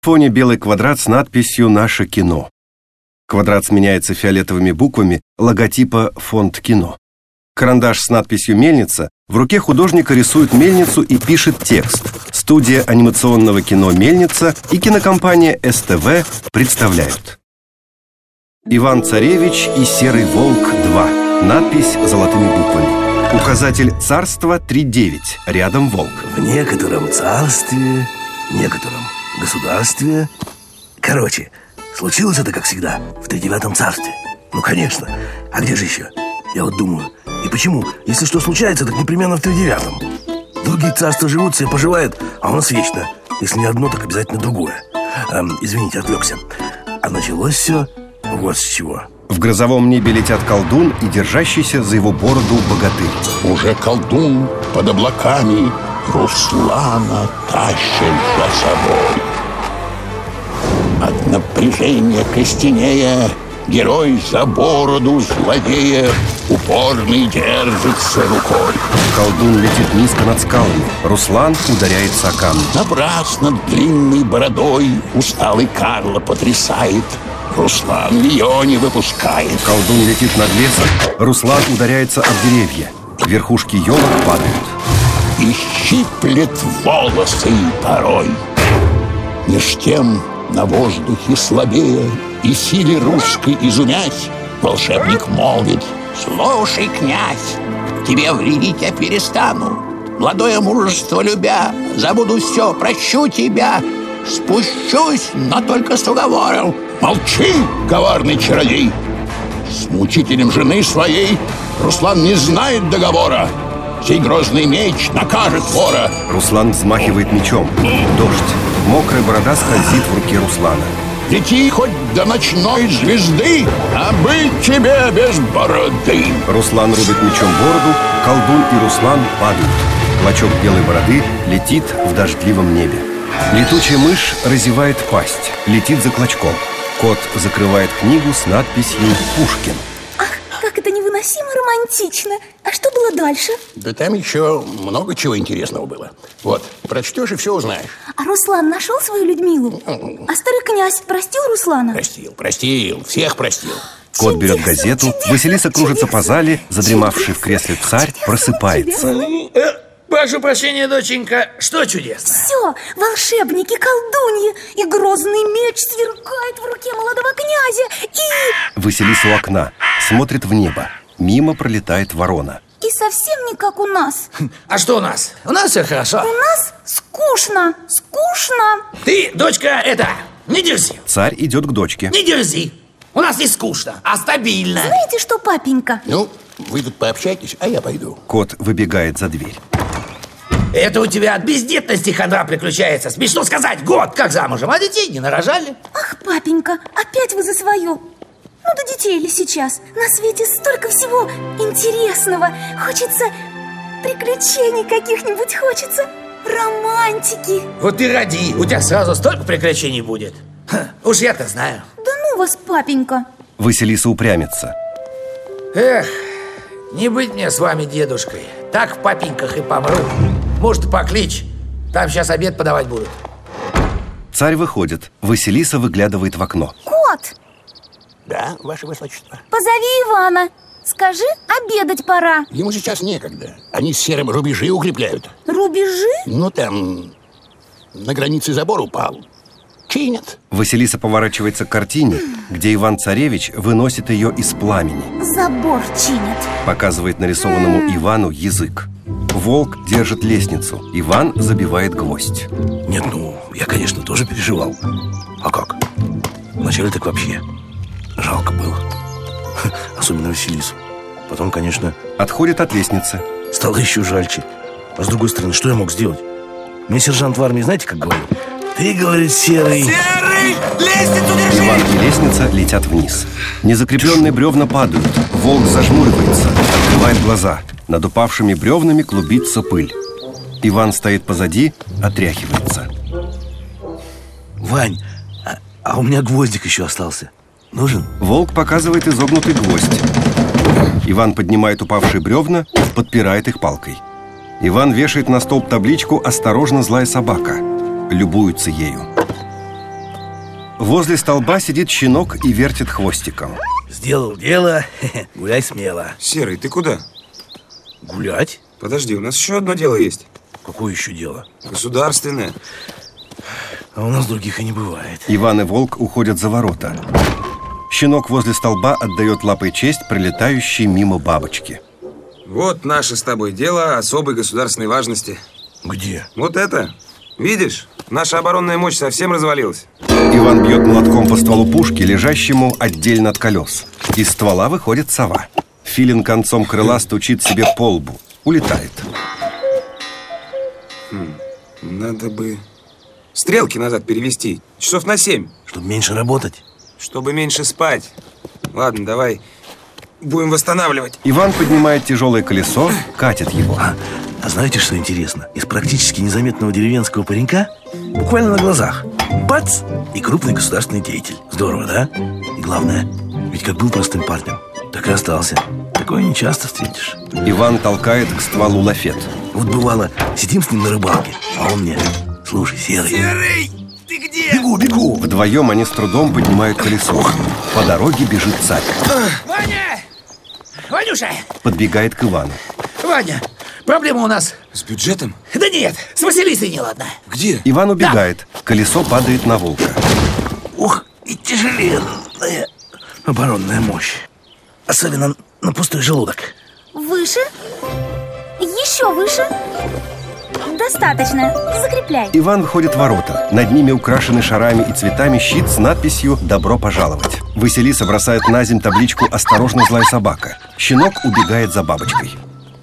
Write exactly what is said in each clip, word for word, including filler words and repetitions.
На фоне белый квадрат с надписью «Наше кино». Квадрат сменяется фиолетовыми буквами логотипа «Фонд кино». Карандаш с надписью «Мельница». В руке художника рисует мельницу и пишет текст. Студия анимационного кино «Мельница» и кинокомпания эс тэ вэ представляют «Иван-царевич и серый волк два». Надпись золотыми буквами. Указатель «Царство три девять». Рядом волк. В некотором царстве, некотором государстве. Короче, случилось это, как всегда, в тридевятом царстве. Ну, конечно. А где же еще? Я вот думаю, и почему? Если что случается, так непременно в тридевятом. Другие царства живут, все поживают, а у нас вечно. Если не одно, так обязательно другое. эм, Извините, отвлекся. А началось все вот с чего. В грозовом небе летят колдун и держащийся за его бороду богатырь. Уже колдун под облаками Руслана тащит за собой. От напряжения костенея герой за бороду злодея упорный держится рукой. Колдун летит низко над скалами. Руслан ударяется о камни. Напрасно длинной бородой усталый Карло потрясает. Руслан ее не выпускает. Колдун летит над лесом. Руслан ударяется об деревья. Верхушки елок падают. И щиплет волосы порой. Меж тем на воздухе слабея и силе русской изумясь, волшебник молвит: «Слушай, князь, тебе вредить я перестану. Молодое мужество любя, забуду все, прощу тебя. Спущусь, но только с уговором». «Молчи, коварный чародей! С мучителем жены своей Руслан не знает договора. Сей грозный меч накажет вора». Руслан взмахивает мечом. Дождь. Мокрая борода скользит в руке Руслана. «Лети хоть до ночной звезды, а быть тебе без бороды». Руслан рубит мечом бороду, колдун и Руслан падают. Клочок белой бороды летит в дождливом небе. Летучая мышь разевает пасть, летит за клочком. Кот закрывает книгу с надписью «Пушкин». Ах, как это невыносимо романтично. А что было дальше? Да там еще много чего интересного было. Вот, прочтешь и все узнаешь. А Руслан нашел свою Людмилу? А старый князь простил Руслана? Простил, простил, всех простил. Кот берет газету, чудесно, Василиса кружится чудесно, по зале, задремавший чудесно, в кресле царь чудесно, просыпается. Чудесно. Прошу прощения, доченька, что чудесно? Все, волшебники, колдуньи, и грозный меч сверкает в руке молодого князя, и... Василиса у окна, смотрит в небо. Мимо пролетает ворона. И совсем не как у нас. А что у нас? У нас все хорошо. У нас скучно, скучно. Ты, дочка, это, не дерзи. Царь идет к дочке. Не дерзи. У нас не скучно, а стабильно. Знаете что, папенька? Ну, вы тут пообщайтесь, а я пойду. Кот выбегает за дверь. Это у тебя от бездетности хандра приключается. Смешно сказать, год как замужем, а детей не нарожали. Ах, папенька, опять вы за свое. Ну, до детей ли сейчас? На свете столько всего интересного. Хочется приключений каких-нибудь, хочется романтики. Вот ты роди, у тебя сразу столько приключений будет. Ха, уж я-то знаю. Да ну вас, папенька. Василиса упрямится. Эх, не быть мне с вами дедушкой. Так в папеньках и помру. Может, покличь, там сейчас обед подавать будут. Царь выходит, Василиса выглядывает в окно. Кот! Да, ваше высочество. Позови Ивана. Скажи, обедать пора. Ему сейчас некогда. Они с серым рубежи укрепляют. Рубежи? Ну, там на границе забор упал. Чинят. Василиса поворачивается к картине, где Иван-царевич выносит ее из пламени. Забор чинят. Показывает нарисованному Ивану язык. Волк держит лестницу. Иван забивает гвоздь. Нет, ну, я, конечно, тоже переживал. А как? Вначале так вообще жалко было. Особенно Василису. Потом, конечно... Отходит от лестницы. Стало еще жальче. А с другой стороны, что я мог сделать? Мне сержант в армии, знаете, как говорил? Ты, говорит, серый... Серый! Лестницу держи! Иван и лестница летят вниз. Незакрепленные бревна падают. Волк зажмуривается, открывает глаза. Над упавшими бревнами клубится пыль. Иван стоит позади, отряхивается. Вань, а, а у меня гвоздик еще остался. Нужен? Волк показывает изогнутый гвоздь. Иван поднимает упавшие бревна, подпирает их палкой. Иван вешает на столб табличку «Осторожно, злая собака». Любуются ею. Возле столба сидит щенок и вертит хвостиком. Сделал дело, гуляй смело. Серый, ты куда? Гулять? Подожди, у нас еще одно дело есть. Какое еще дело? Государственное. А у нас других и не бывает. Иван и Волк уходят за ворота. Щенок возле столба отдает лапой честь пролетающей мимо бабочки. Вот наше с тобой дело особой государственной важности. Где? Вот это. Видишь, наша оборонная мощь совсем развалилась. Иван бьет молотком по стволу пушки, лежащему отдельно от колес. Из ствола выходит сова. Филин концом крыла стучит себе по лбу. Улетает. Хм, надо бы стрелки назад перевести. Часов на семь. Чтобы меньше работать? Чтобы меньше спать. Ладно, давай будем восстанавливать. Иван поднимает тяжелое колесо, катит его. А, а знаете, что интересно? Из практически незаметного деревенского паренька буквально на глазах бац! И крупный государственный деятель. Здорово, да? И главное, ведь как был простым парнем, так и остался. Такое не часто встретишь. Иван толкает к стволу лафет. Вот бывало, сидим с ним на рыбалке, а он мне: слушай, Серый. Серый, ты где? Бегу, бегу. Вдвоем они с трудом поднимают колесо. По дороге бежит царь. Ваня! Ванюша! Подбегает к Ивану. Ваня, проблема у нас. С бюджетом? Да нет, с Василисой неладно. Где? Иван убегает. Колесо падает на Волка. Ух, и тяжеленная оборонная мощь. Особенно на пустой желудок. Выше? Еще выше? Достаточно, закрепляй. Иван входит в ворота. Над ними украшены шарами и цветами щит с надписью «Добро пожаловать». Василиса бросает на земь табличку «Осторожно, злая собака». Щенок убегает за бабочкой.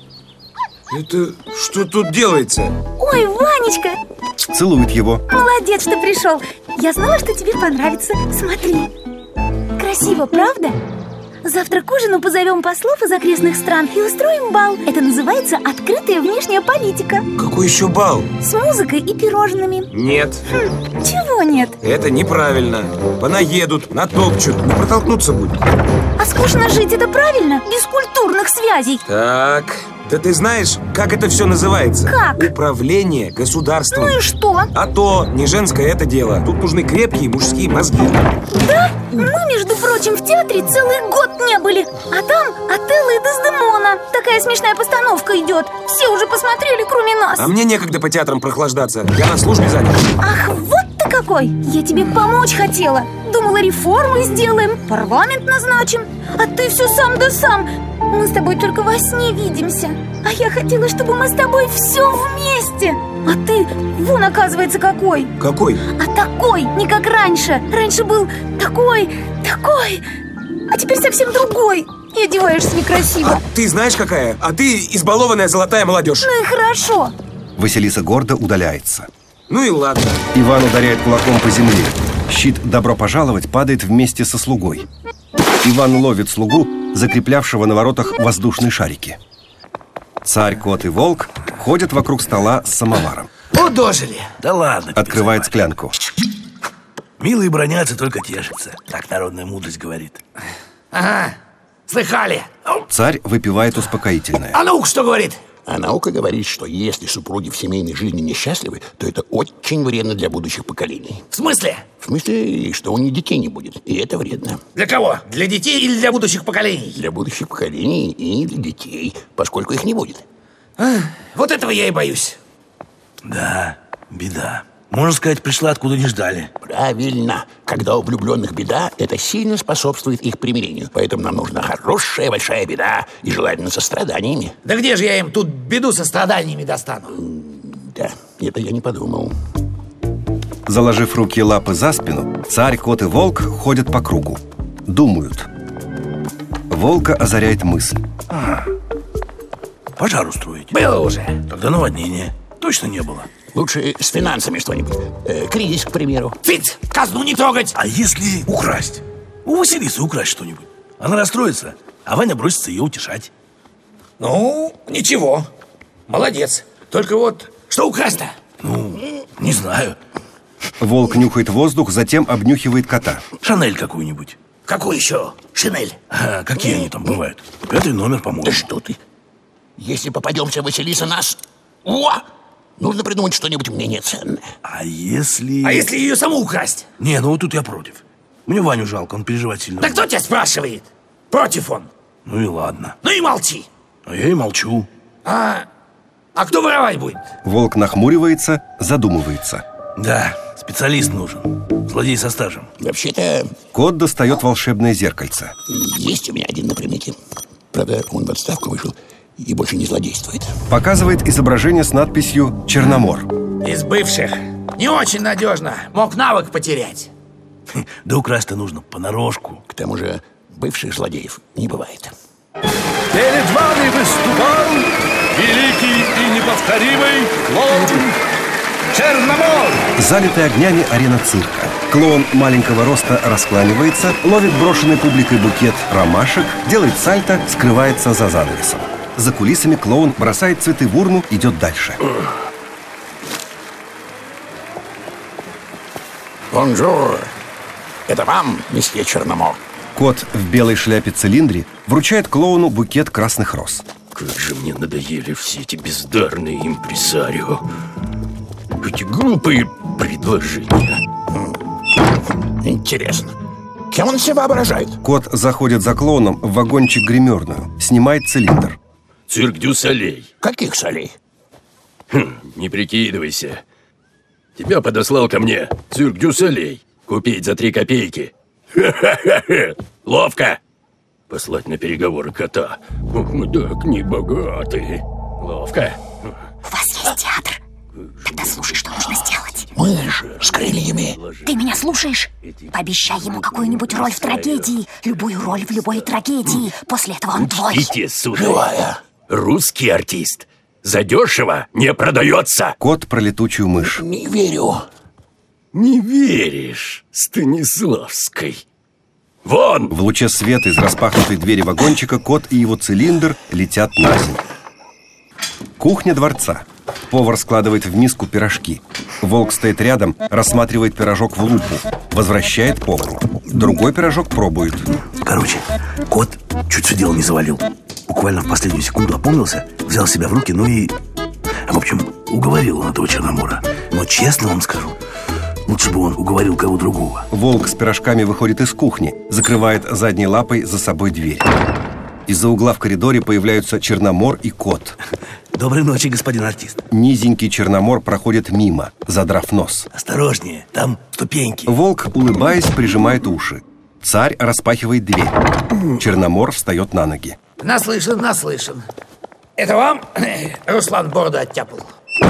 Это что тут делается? Ой, Ванечка, Целует его. молодец, что пришел. Я знала, что тебе понравится. Смотри. Красиво, правда? Завтра к ужину позовем послов из окрестных стран и устроим бал. Это называется открытая внешняя политика. Какой еще бал? С музыкой и пирожными. Нет, Хм, чего нет? это неправильно. Понаедут, натопчут, не протолкнуться будет. А скучно жить, это правильно? Без культурных связей. Так, да ты знаешь, как это все называется? Как? Управление государством. Ну и что? А то, не женское это дело. Тут нужны крепкие мужские мозги. Да? Мы, между прочим, в театре целый год не были. А там Отелло и Дездемона. Такая смешная постановка идет. Все уже посмотрели, кроме нас. А мне некогда по театрам прохлаждаться. Я на службе занят. Ах, вот ты какой! Я тебе помочь хотела. Думала, реформы сделаем, парламент назначим. А ты все сам да сам. Мы с тобой только во сне видимся. А я хотела, чтобы мы с тобой все вместе. А ты, вон, оказывается, какой. Какой? А такой, не как раньше. Раньше был такой, такой. А теперь совсем другой. И одеваешься некрасиво. А ты знаешь какая? А ты избалованная золотая молодежь. Ну и хорошо. Василиса гордо удаляется. Ну и ладно. Иван ударяет кулаком по земле. Щит «Добро пожаловать» падает вместе со слугой. Иван ловит слугу, закреплявшего на воротах воздушные шарики. Царь, кот и волк ходят вокруг стола с самоваром. Вот дожили. Да ладно. Открывает склянку. Милые бронятся, только тешатся. Так народная мудрость говорит. Ага, слыхали. Царь выпивает успокоительное. А наука что говорит? А наука говорит, что если супруги в семейной жизни несчастливы, то это очень вредно для будущих поколений. В смысле? В смысле, что у них детей не будет, и это вредно. Для кого? Для детей или для будущих поколений? Для будущих поколений и для детей, поскольку их не будет. А, вот этого я и боюсь. Да, беда. Можно сказать, пришла откуда не ждали. Правильно. Когда у влюбленных беда, это сильно способствует их примирению. Поэтому нам нужна хорошая большая беда, и желательно со страданиями. Да где же я им тут беду со страданиями достану? Да, это я не подумал. Заложив руки и лапы за спину, царь, кот и волк ходят по кругу. Думают. Волка озаряет мысль. А, пожар устроить. Было уже. Тогда наводнение. Точно не было. Лучше с финансами что-нибудь. Э, кризис, к примеру. Фиц, казну не трогать. А если украсть? У Василисы украсть что-нибудь. Она расстроится, а Ваня бросится ее утешать. Ну, ничего. Молодец. Только вот, что украсть-то? Ну, не знаю. Волк нюхает воздух, затем обнюхивает кота. Шанель какую-нибудь. Какую еще? Шинель. А, какие они там бывают? Пятый номер, по-моему. Да что ты? Если попадемся, Василиса нас... О! Нужно придумать что-нибудь менее ценное. А если... А если ее саму украсть? Не, ну вот тут я против. Мне Ваню жалко, он переживать сильно Да будет. кто тебя спрашивает? Против он. Ну и ладно. Ну и молчи. А я и молчу. А, а кто воровать будет? Волк нахмуривается, задумывается. Да, специалист нужен. Злодей со стажем. Вообще-то, Кот достает волшебное зеркальце. есть у меня один на примете. Правда, он в отставку вышел и больше не злодействует. Показывает изображение с надписью «Черномор». Из бывших. Не очень надежно. Мог навык потерять. Да украсть-то нужно понарошку. К тому же, бывших злодеев не бывает. Перед вами выступал великий и неповторимый клоун Черномор. Залитая огнями арена цирка. Клоун маленького роста раскланивается, ловит брошенный публикой букет ромашек, делает сальто, скрывается за занавесом. За кулисами клоун бросает цветы в урну, идет дальше. Бонжур! Это вам, месье Черномор? Кот в белой шляпе-цилиндре вручает клоуну букет красных роз. Как же мне надоели все эти бездарные импресарио. Эти глупые предложения. Интересно, кем он себя воображает? Кот заходит за клоуном в вагончик-гримерную, снимает цилиндр. Цирк дю солей. Каких солей? Хм, не прикидывайся. Тебя подослал ко мне цирк дю солей. Купить за три копейки. Ха-ха-ха! Ловко! Послать на переговоры кота. Ох, мы так не богаты. Ловко. У вас есть театр? Тогда слушай, что нужно сделать. Мы же с крыльями. Ты меня слушаешь? Пообещай ему какую-нибудь роль в трагедии. Любую роль в любой трагедии. После этого он твой. Идите, сударь. Живая. Русский артист. Задешево не продается. Кот про летучую мышь. Не верю. Не веришь, Станиславской? Вон! В луче света из распахнутой двери вагончика кот и его цилиндр летят на землю. Кухня дворца. Повар складывает в миску пирожки. Волк стоит рядом, рассматривает пирожок в лупу. Возвращает повару. Другой пирожок пробует. Короче, кот чуть все дело не завалил. Буквально в последнюю секунду опомнился, взял себя в руки, ну и... В общем, уговорил он этого Черномора. Но честно вам скажу, лучше бы он уговорил кого другого. Волк с пирожками выходит из кухни, закрывает задней лапой за собой дверь. Из-за угла в коридоре появляются Черномор и кот. Доброй ночи, господин артист. Низенький Черномор проходит мимо, задрав нос. Осторожнее, там ступеньки. Волк, улыбаясь, прижимает уши. Царь распахивает дверь. Черномор встает на ноги. Наслышан, наслышан. Это вам Руслан бороду оттяпал?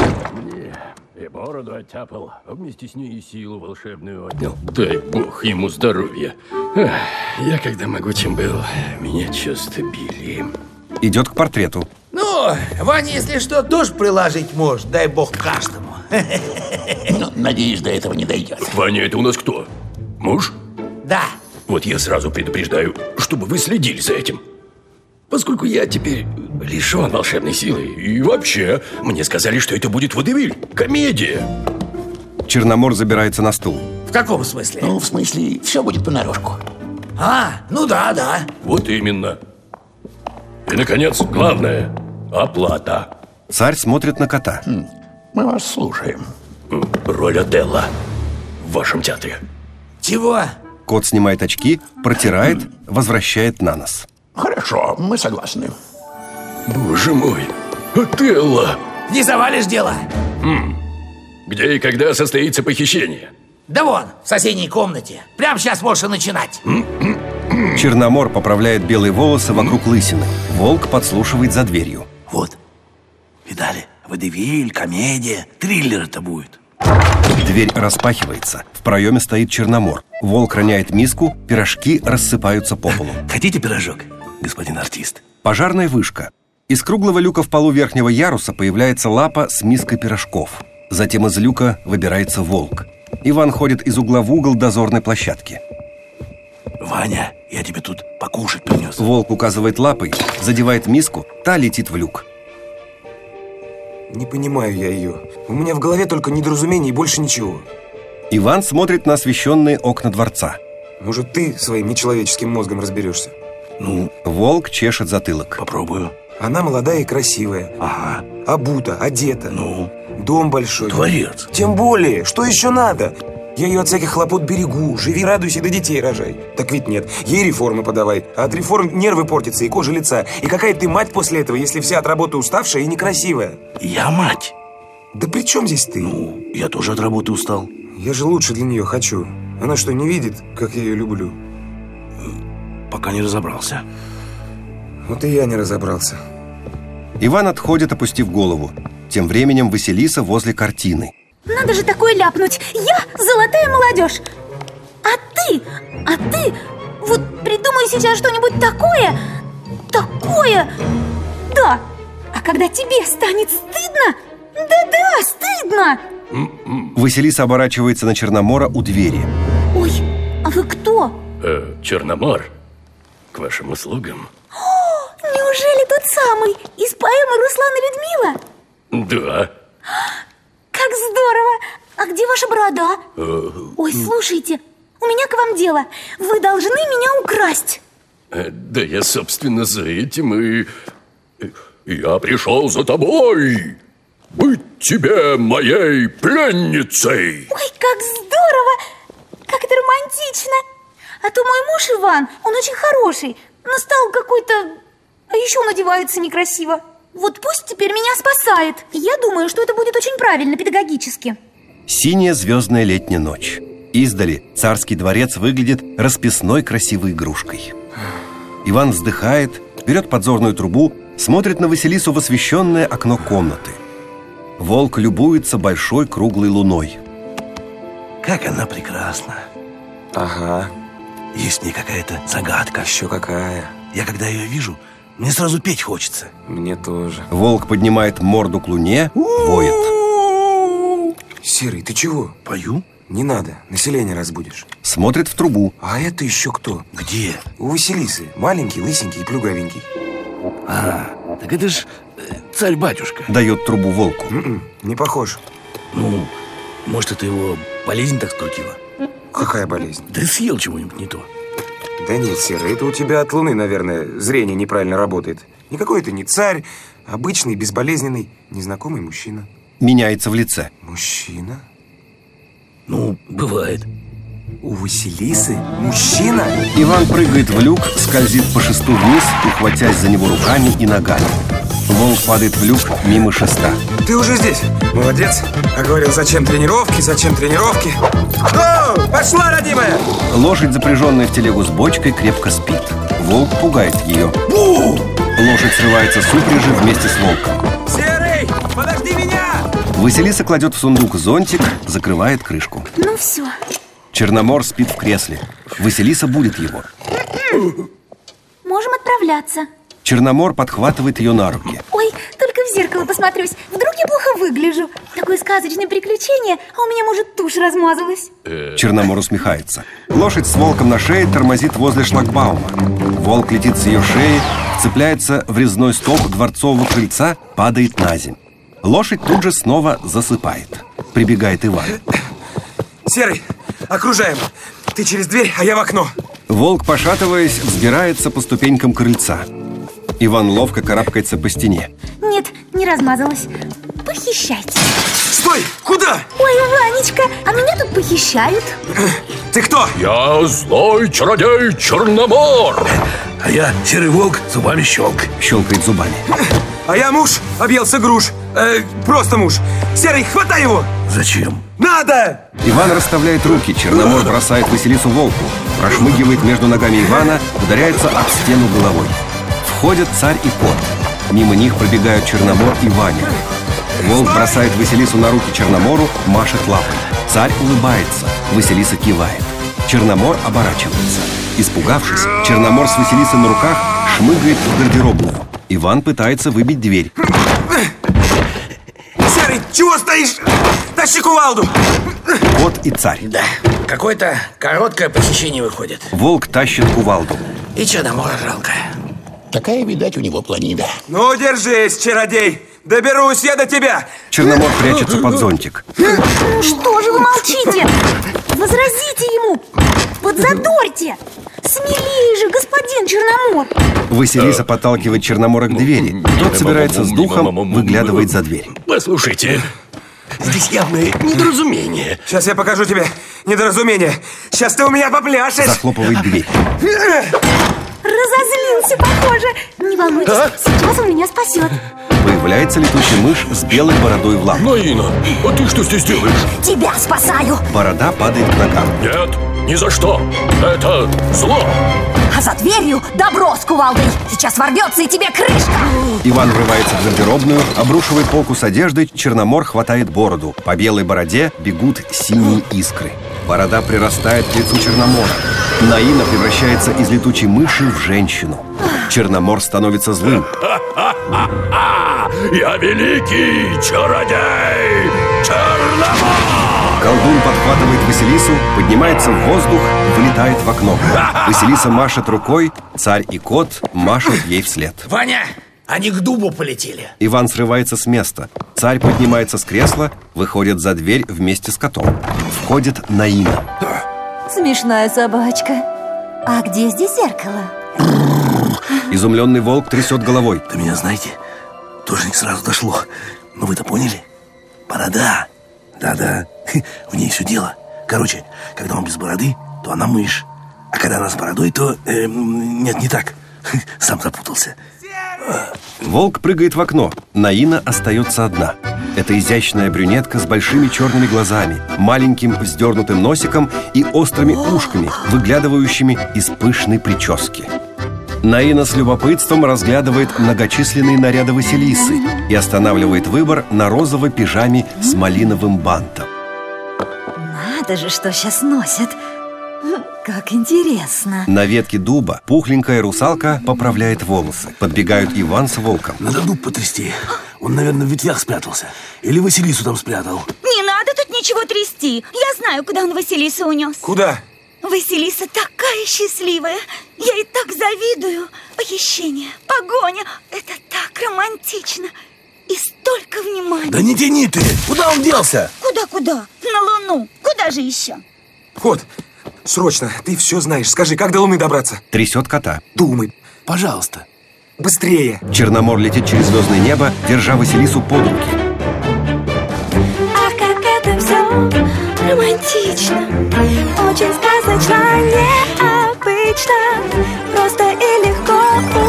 И бороду оттяпал, а вместе с ней и силу волшебную отнял. Дай бог ему здоровья. Ах, я когда могучим был, меня часто били. Идет к портрету. Ну, Ваня, если что, тоже приложить может. Дай бог каждому. Ну, надеюсь, до этого не дойдет. Ваня, это у нас кто? Муж? Да. Вот я сразу предупреждаю, чтобы вы следили за этим. Поскольку я теперь лишен волшебной силы. И вообще, мне сказали, что это будет водевиль, комедия. Черномор забирается на стул. В каком смысле? Ну, в смысле, все будет понарошку. А, ну да, да. Вот именно. И, наконец, главное – оплата. Царь смотрит на кота. Мы вас слушаем. Роль Отелло в вашем театре. Чего? Кот снимает очки, протирает, возвращает на нос. Хорошо, мы согласны. Боже мой, Отелло! Не завалишь дело? Где и когда состоится похищение? Да вон, в соседней комнате. Прямо сейчас можешь и начинать. Черномор поправляет белые волосы вокруг лысины. Волк подслушивает за дверью. Вот, видали? Водевиль, комедия, триллер это будет. Дверь распахивается. В проеме стоит Черномор. Волк роняет миску, пирожки рассыпаются по полу. Хотите пирожок, господин артист? Пожарная вышка. Из круглого люка в полу верхнего яруса появляется лапа с миской пирожков. Затем из люка выбирается волк. Иван ходит из угла в угол дозорной площадки. Ваня, я тебе тут покушать принес. Волк указывает лапой, задевает миску, та летит в люк. Не понимаю я ее. У меня в голове только недоразумение и больше ничего. Иван смотрит на освещенные окна дворца. Может, ты своим нечеловеческим мозгом разберешься? Ну, Волк чешет затылок. попробую. Она молодая и красивая. Ага, Обута, одета. ну. дом большой. Дворец. Тем более, что еще надо? Я ее от всяких хлопот берегу. Живи, радуйся, да детей рожай. Так ведь нет. Ей реформы подавай. А от реформ нервы портятся и кожа лица. И какая ты мать после этого, если вся от работы уставшая и некрасивая? Я мать. Да при чем здесь ты? Ну, я тоже от работы устал. Я же лучше для нее хочу. Она что, не видит, как я ее люблю? Пока не разобрался. Вот и я не разобрался. Иван отходит, опустив голову. Тем временем Василиса возле картины. Надо же такое ляпнуть. Я золотая молодежь. А ты, а ты, вот придумай сейчас что-нибудь такое, такое. Да, а когда тебе станет стыдно, да-да, стыдно. Василиса оборачивается на Черномора у двери. Ой, а вы кто? Э, Черномор, к вашим услугам. О, неужели тот самый из поэмы Руслана Людмила? Да. Как здорово! А где ваша борода? Э, Ой, слушайте, у меня к вам дело. Вы должны меня украсть. э, да я, собственно, за этим и... Я пришел за тобой. Быть тебе моей пленницей. Ой, как здорово! Как это романтично! А то мой муж Иван, он очень хороший, но стал какой-то... А еще он одевается некрасиво. Вот пусть теперь меня спасает. Я думаю, что это будет очень правильно, педагогически. Синяя звездная летняя ночь. Издали царский дворец выглядит расписной красивой игрушкой. Иван вздыхает, берет подзорную трубу, смотрит на Василису в освещенное окно комнаты. Волк любуется большой круглой луной. Как она прекрасна. Ага. Есть в ней какая-то загадка. Еще какая. Я когда ее вижу, мне сразу петь хочется. Мне тоже. Волк поднимает морду к луне, воет. Серый, ты чего? Пою? Не надо, население разбудишь. Смотрит в трубу. А это еще кто? Где? У Василисы. Маленький, лысенький и плюгавенький. А, так это ж э, царь-батюшка. Дает трубу волку. М-м, не похож. Ну, может, это его болезнь так скрутила? Какая болезнь? Да съел чего-нибудь не то. Да нет, Серый, это у тебя от луны, наверное, зрение неправильно работает. Никакой это не царь, обычный, безболезненный, незнакомый мужчина. Меняется в лице. Мужчина? Ну, бывает. У Василисы мужчина? Иван прыгает в люк, скользит по шесту вниз, ухватясь за него руками и ногами. Волк падает в люк мимо шеста. Ты уже здесь? Молодец. А говорил, зачем тренировки, зачем тренировки? О, пошла, родимая! Лошадь, запряженная в телегу с бочкой, крепко спит. Волк пугает ее. Лошадь срывается с упряжи вместе с волком. Серый, подожди меня! Василиса кладет в сундук зонтик, закрывает крышку. Ну все. Черномор спит в кресле. Василиса будет его. Можем отправляться. Черномор подхватывает ее на руки. Ой, только в зеркало посмотрюсь. Вдруг я плохо выгляжу. Такое сказочное приключение, а у меня, может, тушь размазалась. Черномор усмехается. Лошадь с волком на шее тормозит возле шлагбаума. Волк летит с ее шеи, вцепляется в резной столб дворцового крыльца, падает на земь. Лошадь тут же снова засыпает. Прибегает Иван. Серый, окружаем. Ты через дверь, а я в окно. Волк, пошатываясь, взбирается по ступенькам крыльца. Иван ловко карабкается по стене. Нет, не размазалась. Похищайте. Стой! Куда? Ой, Ванечка, а меня тут похищают. Ты кто? Я злой чародей Черномор. А я серый волк, зубами щелк. Щелкает зубами. А я муж, объелся груш. Э, просто муж. Серый, хватай его! Зачем? Надо! Иван расставляет руки, Черномор бросает Василису волку, прошмыгивает между ногами Ивана, ударяется об стену головой. Входят царь и кот. Мимо них пробегают Черномор и Ваня. Волк бросает Василису на руки Черномору, машет лапой. Царь улыбается, Василиса кивает. Черномор оборачивается. Испугавшись, Черномор с Василисой на руках шмыгает в гардеробную. Иван пытается выбить дверь. Серый, чего стоишь? Тащи кувалду! Кот и царь. Да, какое-то короткое похищение выходит. Волк тащит кувалду. И Черномора жалко. Такая, видать, у него планида. Ну, держись, чародей! Доберусь я до тебя! Черномор прячется под зонтик. Ну что же вы молчите? Возразите ему! Подзадорьте! Смелее же, господин Черномор! Василиса подталкивает Черномора к двери. Тот собирается с духом, выглядывает за дверь. Послушайте, Здесь явное Недоразумение. Сейчас я покажу тебе недоразумение. Сейчас ты у меня попляшешь. Захлопывает дверь. Разозлился, похоже. Не волнуйтесь, А? сейчас он меня спасет. Появляется летучая мышь с белой бородой в лапах. Наина, а ты что здесь делаешь? Тебя спасаю. Борода падает к ногам. Нет, ни за что. Это зло. А за дверью добро с кувалдой. Сейчас ворвется и тебе крышка. Иван врывается в гардеробную, обрушивает полку с одеждой, Черномор хватает бороду. По белой бороде бегут синие искры. Борода прирастает к лицу Черномора. Наина превращается из летучей мыши в женщину. Черномор становится злым. Я великий чародей Черномор! Колдун подхватывает Василису, поднимается в воздух, вылетает в окно. Василиса машет рукой, царь и кот машут ей вслед. Ваня, они к дубу полетели. Иван срывается с места. Царь поднимается с кресла, выходит за дверь вместе с котом. Входит Наина. Смешная собачка. А где здесь зеркало? Изумленный волк трясет головой. До меня, знаете, тоже не сразу дошло. Но вы-то поняли? Борода. Да-да, в ней все дело. Короче, когда он без бороды, то она мышь. А когда она с бородой, то... Э, нет, не так. Сам запутался. Волк прыгает в окно. Наина остается одна. Это изящная брюнетка с большими черными глазами, маленьким вздернутым носиком и острыми ушками, выглядывающими из пышной прически. Наина с любопытством разглядывает многочисленные наряды Василисы и останавливает выбор на розовой пижаме с малиновым бантом. Надо же, что сейчас носят. Как интересно. На ветке дуба пухленькая русалка поправляет волосы. Подбегают Иван с волком. Надо дуб потрясти. Он, наверное, в ветвях спрятался. Или Василису там спрятал. Не надо тут ничего трясти. Я знаю, куда он Василису унес. Куда? Василиса такая счастливая. Я ей так завидую. Похищение, погоня. Это так романтично. И столько внимания. Да не тяни ты! Куда он делся? Куда-куда? На Луну. Куда же еще? Вот, срочно, ты все знаешь. Скажи, как до Луны добраться? Трясет кота. Думай. Пожалуйста. Быстрее. Черномор летит через звездное небо, держа Василису под руки. Ах, как это все романтично. Очень сказочно, необычно. Просто и легко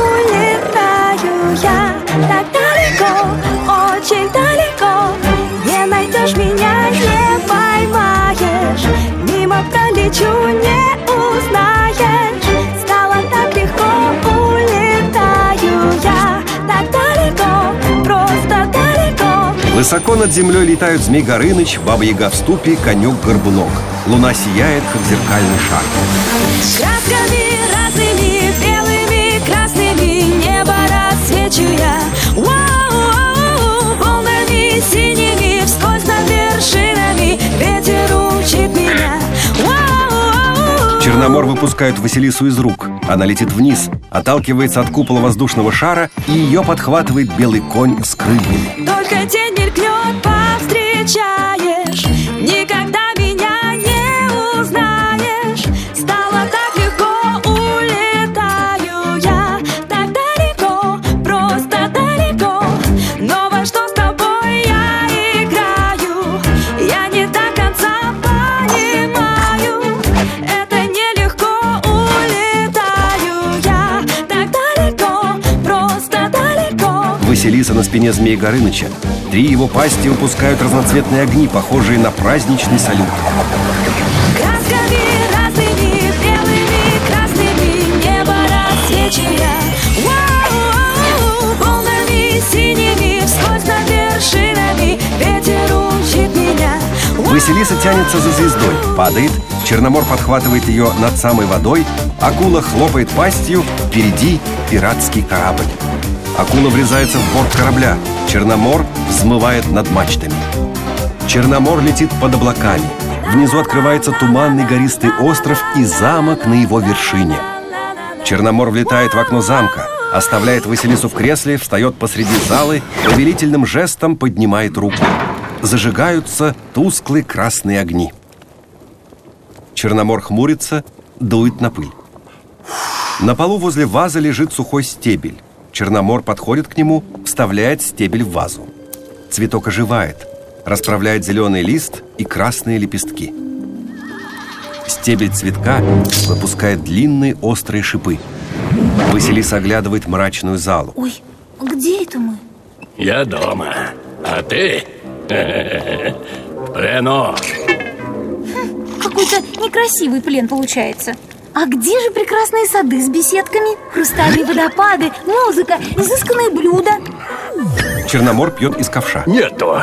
улетаю я. Так далеко, очень далеко. Не найдешь меня, не поймаешь. Мимо пролечу, не узнаешь. Стало так легко, улетаю я. Так далеко, просто далеко. Высоко над землей летают Змей Горыныч, Баба-Яга в ступе, Конек-Горбунок. Луна сияет, как зеркальный шар. Красками разными, белыми, красными, небо рассвечу я. Вау, волнами синими, вскользь над вершинами, ветер учит меня. Вау. Черномор выпускает Василису из рук. Она летит вниз, отталкивается от купола воздушного шара, и ее подхватывает белый конь с крыльями. Только тень мелькнет, повстречаешь. Никогда меня не узнаешь. Стало так легко, улетаю я. Так далеко, просто далеко. Но во что с тобой я играю, я не до конца понимаю. Это нелегко, улетаю я. Так далеко, просто далеко. Василиса на спине Змея Горыныча. Три его пасти выпускают разноцветные огни, похожие на праздничный салют. Красками разными, белыми, красными, небо рассвечу я. Вау, волнами синими, вскользь над вершинами, ветер учит меня. Василиса тянется за звездой, падает. Черномор подхватывает ее над самой водой. Акула хлопает пастью. Впереди пиратский корабль. Акула врезается в борт корабля. Черномор взмывает над мачтами. Черномор летит под облаками. Внизу открывается туманный гористый остров и замок на его вершине. Черномор влетает в окно замка, оставляет Василису в кресле, встает посреди залы, повелительным жестом поднимает руку. Зажигаются тусклые красные огни. Черномор хмурится, дует на пыль. На полу возле вазы лежит сухой стебель. Черномор подходит к нему, вставляет стебель в вазу. Цветок оживает. расправляет зеленый лист и красные лепестки. Стебель цветка выпускает длинные острые шипы. Василиса оглядывает мрачную залу. Ой, где это мы? Я дома, а ты? В плену. Хм, какой-то некрасивый плен получается. А где же прекрасные сады с беседками, хрустальные водопады, музыка, изысканные блюда? Черномор пьет из ковша. Нету.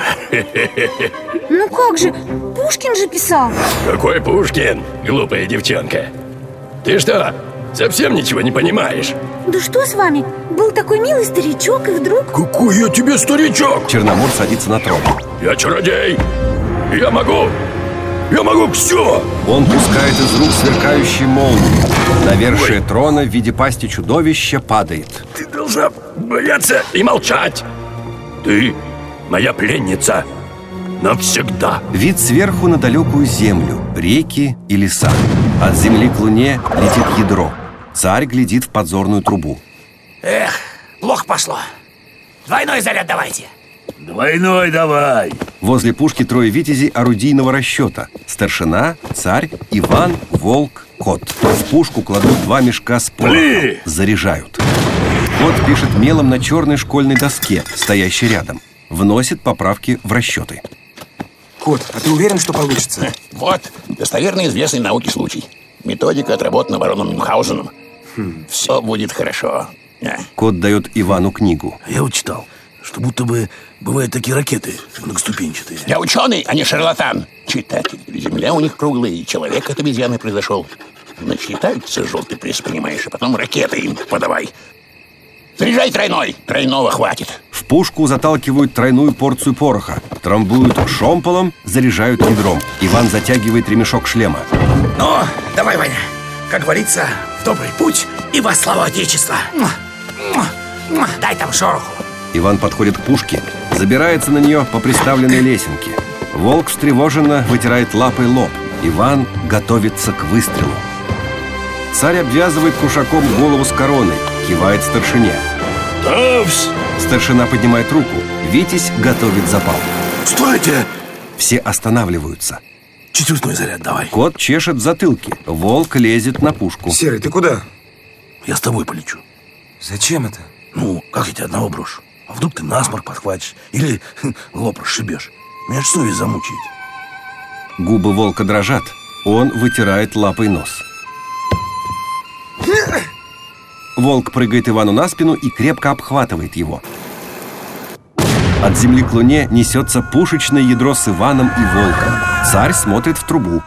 Ну как же, Пушкин же писал. Какой Пушкин, глупая девчонка? Ты что, совсем ничего не понимаешь? Да что с вами? Был такой милый старичок, и вдруг... Какой я тебе старичок? Черномор садится на трон. Я чародей. Я могу. Я могу все. Он пускает из рук сверкающие молнии. Навершие трона в виде пасти чудовища падает. Ты должна бояться и молчать. Ты моя пленница. Навсегда. Вид сверху на далекую землю, реки и леса. От земли к луне летит ядро. Царь глядит в подзорную трубу. Эх, плохо пошло. Двойной заряд давайте. Двойной давай. Возле пушки трое витязей орудийного расчета. Старшина, царь, Иван, волк, кот. В пушку кладут два мешка с порохом. Заряжают. Кот пишет мелом на черной школьной доске, стоящей рядом. Вносит поправки в расчеты. Кот, а ты уверен, что получится? Вот, достоверно известный науке случай. Методика отработана бароном Мюнхгаузеном. Хм. Все будет хорошо. А. Кот дает Ивану книгу. Я вот читал, что будто бы бывают такие ракеты многоступенчатые. Я ученый, а не шарлатан. Читатель, земля у них круглая, и человек от обезьяны произошел. Начитаются желтый пресс, понимаешь, а потом ракеты им подавай. Заряжай тройной, тройного хватит. В пушку заталкивают тройную порцию пороха. Трамбуют шомполом, заряжают ядром. Иван затягивает ремешок шлема. Ну, давай, Ваня. Как говорится, в добрый путь и во славу Отечества. Дай там шороху. Иван подходит к пушке, забирается на нее по приставленной лесенке. Волк встревоженно вытирает лапой лоб. Иван готовится к выстрелу. Царь обвязывает кушаком голову с короной, кивает старшине. Тавсь! Старшина поднимает руку. Витязь готовит запал. Стойте! Все останавливаются. Четвертной заряд давай. Кот чешет в затылке. Волк лезет на пушку. Серый, ты куда? Я с тобой полечу. Зачем это? Ну, как я тебя одного брошу? А вдруг ты насморк подхватишь? Или лоб расшибешь? Меня ж совесть замучает. Губы волка дрожат. Он вытирает лапой нос. Волк прыгает Ивану на спину и крепко обхватывает его. От земли к луне несется пушечное ядро с Иваном и волком. Царь смотрит в трубу.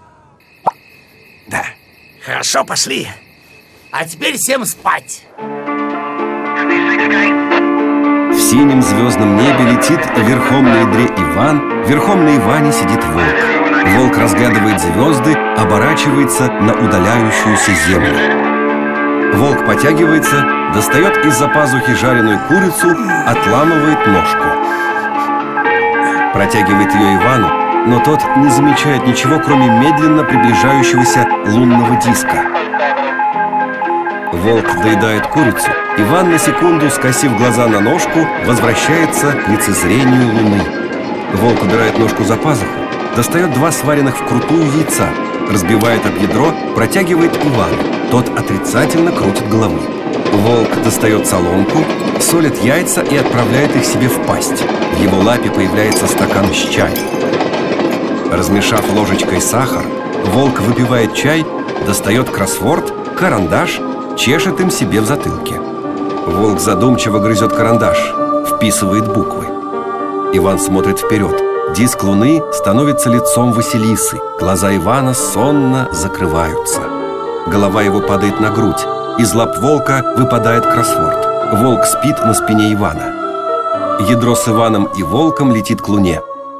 Да, хорошо, пошли. А теперь всем спать. В синем звездном небе летит верхом на ядре Иван, верхом на Иване сидит волк. Волк разглядывает звезды, оборачивается на удаляющуюся землю. Волк потягивается, достает из-за пазухи жареную курицу, отламывает ножку. Протягивает ее Ивану, но тот не замечает ничего, кроме медленно приближающегося лунного диска. Волк доедает курицу. Иван, на секунду скосив глаза на ножку, возвращается к лицезрению луны. Волк убирает ножку за пазуху, достает два сваренных вкрутую яйца, разбивает об ядро, протягивает Ивану. Тот отрицательно крутит головой. Волк достает соломку, солит яйца и отправляет их себе в пасть. В его лапе появляется стакан с чаем. Размешав ложечкой сахар, волк выпивает чай, достает кроссворд, карандаш, чешет им себе в затылке. Волк задумчиво грызет карандаш, вписывает буквы. Иван смотрит вперед. Диск луны становится лицом Василисы. Глаза Ивана сонно закрываются. Голова его падает на грудь. Из лап волка выпадает кроссворд. Волк спит на спине Ивана. Ядро с Иваном и волком летит к луне.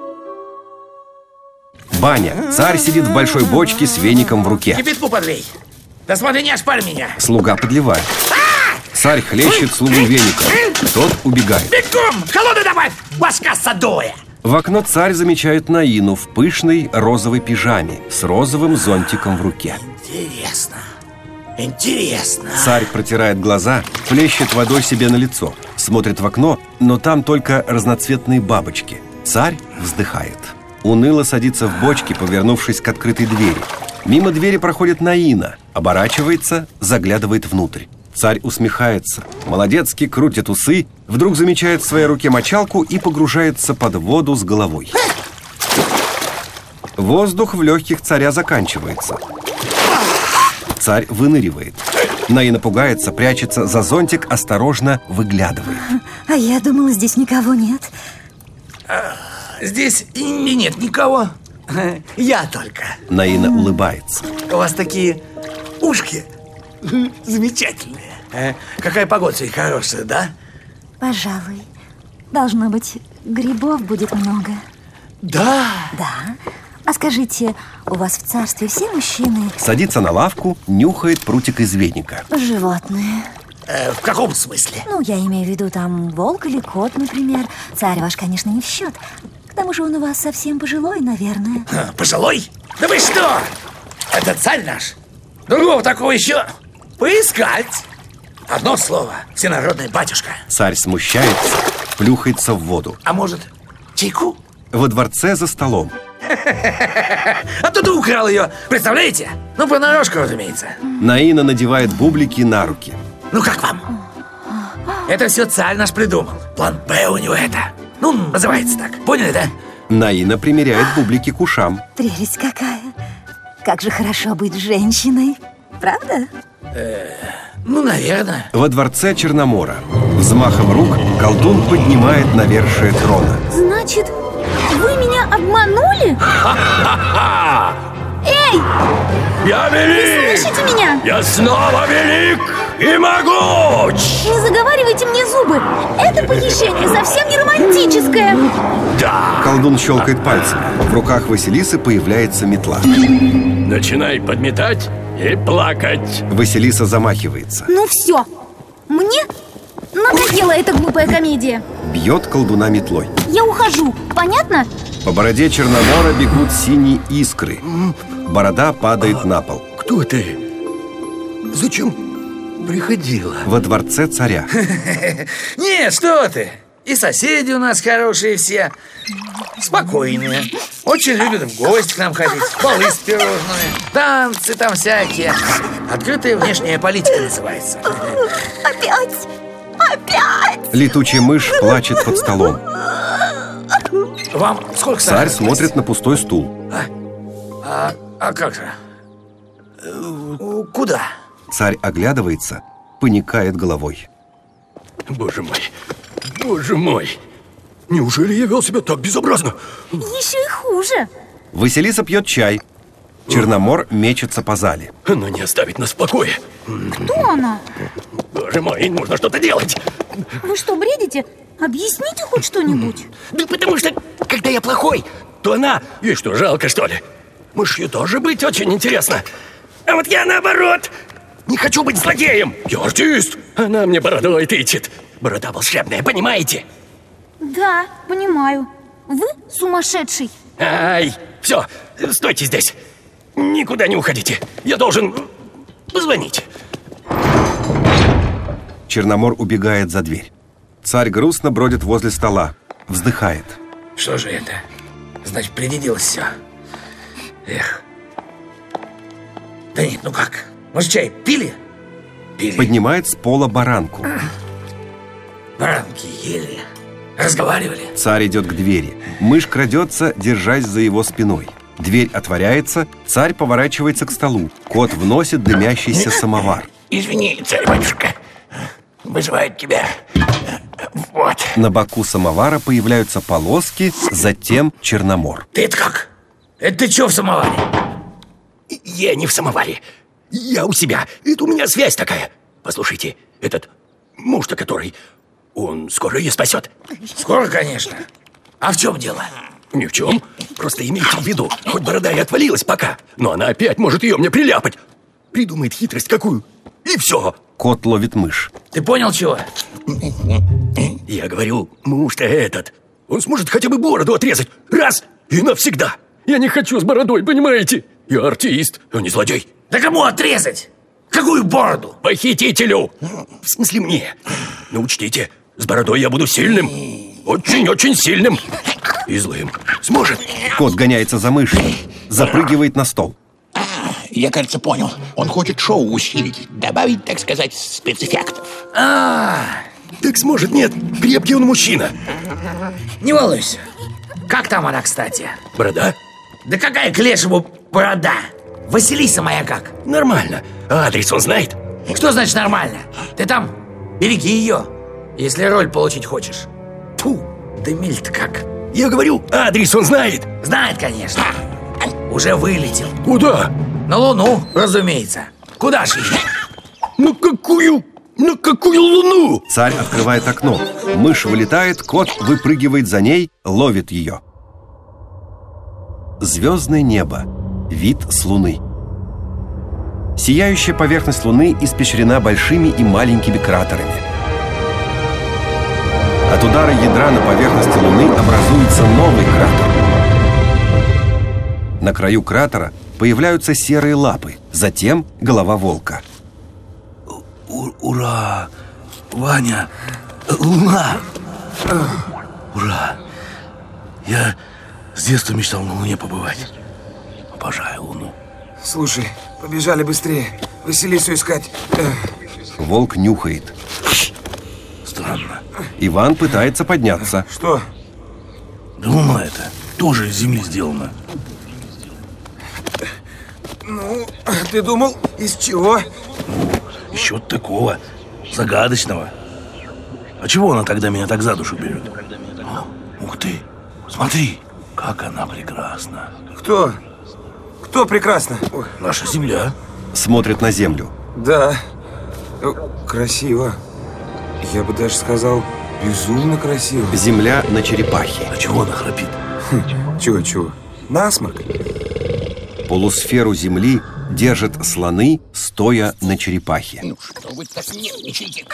Баня. Царь сидит в большой бочке с веником в руке. Кипятку подлей. Да смотри, не ошпарь меня. Слуга подливает. Царь хлещет слугу веником. Тот убегает. Бегом! Холода добавь! Башка садовая! В окно царь замечает Наину в пышной розовой пижаме с розовым зонтиком в руке. Интересно, интересно. Царь протирает глаза, плещет водой себе на лицо, смотрит в окно, но там только разноцветные бабочки. Царь вздыхает. Уныло садится в бочке, повернувшись к открытой двери. Мимо двери проходит Наина, оборачивается, заглядывает внутрь. Царь усмехается, молодецки крутит усы, вдруг замечает в своей руке мочалку и погружается под воду с головой. Воздух в легких царя заканчивается. Царь выныривает. Наина пугается, прячется за зонтик, осторожно выглядывает. А я думала, здесь никого нет. а, Здесь и нет никого. Я только. Наина улыбается. У вас такие ушки замечательные. Э, Какая погода сегодня хорошая, да? Пожалуй. Должно быть, грибов будет много. Да. Да. А скажите, у вас в царстве все мужчины Садится на лавку, нюхает прутик из веника. животные? Э, В каком смысле? Ну, я имею в виду там волк или кот, например. Царь ваш, конечно, не в счет. К тому же он у вас совсем пожилой, наверное. А, Пожилой? Да вы что? Это царь наш. Другого такого еще поискать. Одно слово, всенародный батюшка. Царь смущается, плюхается в воду. А может, чайку? Во дворце за столом. Оттуда украл ее, представляете? Ну, понарошку, разумеется. Наина надевает бублики на руки. Ну, как вам? Это все царь наш придумал. План Б у него это. Ну, называется так. Поняли, да? Наина примеряет бублики к ушам. Прелесть какая. Как же хорошо быть женщиной. Правда? Ну, наверное. Во дворце Черномора. Взмахом рук колдун поднимает навершие трона. Значит, вы меня обманули? Эй, Я велик! слышите меня? Я снова велик и могуч! Не заговаривайте мне зубы. Это похищение совсем не романтическое. Да! Колдун щелкает пальцами. В руках Василисы появляется метла. Начинай подметать и плакать. Василиса замахивается. Ну все, мне надоела эта глупая комедия. Бьет колдуна метлой. Я ухожу, понятно? По бороде Черномора бегут синие искры. Борода падает на пол. Кто ты? Зачем приходила? Во дворце царя. Нет, что ты. И соседи у нас хорошие все. Спокойные. Очень любят в гости к нам ходить. Балы с пирожными, танцы там всякие. Открытая внешняя политика называется. Опять! Опять! Летучая мышь плачет под столом. Вам сколько Царь сахара? смотрит на пустой стул. А, а как же? Э, Куда? Царь оглядывается, поникает головой. Боже мой, боже мой. Неужели я вел себя так безобразно? Еще и хуже. Василиса пьет чай. Черномор мечется по зале. Она не оставит нас в покое. Кто она? Боже мой, нужно что-то делать. Вы что, бредите? Объясните хоть что-нибудь. Да потому что, когда я плохой, то она... Ей что, жалко, что ли? Мышью тоже быть очень интересно. А вот я наоборот. Не хочу быть злодеем. Я артист. Она мне бородой тычет. Борода волшебная, понимаете? Да, понимаю. Вы сумасшедший. Ай, все, стойте здесь. Никуда не уходите. Я должен позвонить. Черномор убегает за дверь. Царь грустно бродит возле стола. Вздыхает. Что же это? Значит, принудилось все. Эх. Да нет, ну как? Может, чай пили? Пили. Поднимает с пола баранку. Баранки ели. Разговаривали. Царь идет к двери. Мышь крадется, держась за его спиной. Дверь отворяется, царь поворачивается к столу. Кот вносит дымящийся самовар. Извини, царь-батюшка. Вызывает тебя. Вот. На боку самовара появляются полоски, затем Черномор. Ты это как? Это ты что в самоваре? Я не в самоваре. Я у себя. Это у меня связь такая. Послушайте, этот муж-то который, он скоро ее спасет. Скоро, конечно. А в чем дело? Ни в чем. Просто имейте в виду, хоть борода и отвалилась пока, но она опять может ее мне приляпать. Придумает хитрость какую. И все. Кот ловит мышь. Ты понял чего? Я говорю, муж-то этот, он сможет хотя бы бороду отрезать. Раз и навсегда. Я не хочу с бородой, понимаете? Я артист, а не злодей. Да кому отрезать? Какую бороду? Похитителю. В смысле мне. Но учтите, с бородой я буду сильным. Очень-очень сильным. И злым. Сможет. Кот гоняется за мышью, запрыгивает на стол. А, я, кажется, понял. Он хочет шоу усилить, добавить, так сказать, спецэффектов. А, Так сможет, нет. Крепкий он мужчина. не волнуйся. Как там она, кстати? Борода? Да какая к лешему борода? Василиса моя как? Нормально. А адрес он знает? Что значит нормально? Ты там береги ее, если роль получить хочешь. Тьфу, дымиль-то как. Я говорю, адрес он знает. Знает, конечно. Уже вылетел. Куда? На Луну, разумеется. Куда ж еще? На какую? На какую луну? Царь открывает окно. Мышь вылетает, кот выпрыгивает за ней, ловит ее. Звездное небо. Вид с Луны. Сияющая поверхность Луны испещрена большими и маленькими кратерами. От удара ядра на поверхности Луны образуется новый кратер. На краю кратера появляются серые лапы, затем голова волка. У ура! Ваня! Луна! Ура! Я с детства мечтал на Луне побывать. Обожаю Луну. Слушай, побежали быстрее. Василису искать. Эх. Волк нюхает. Странно. Иван пытается подняться. Что? Да Луна это тоже из Земли сделана. Ну, ты думал, из чего? Еще такого загадочного. А чего она тогда меня так за душу берет? Ух ты, смотри, как она прекрасна. Кто? Кто прекрасно? Ой. Наша Земля. Смотрит на землю. Да, Э, красиво. Я бы даже сказал, безумно красиво. Земля на черепахе. А чего она храпит? Хм, чего-чего? Насморк? Полусферу Земли держат слоны, стоя на черепахе. Ну что вы так нервничаете?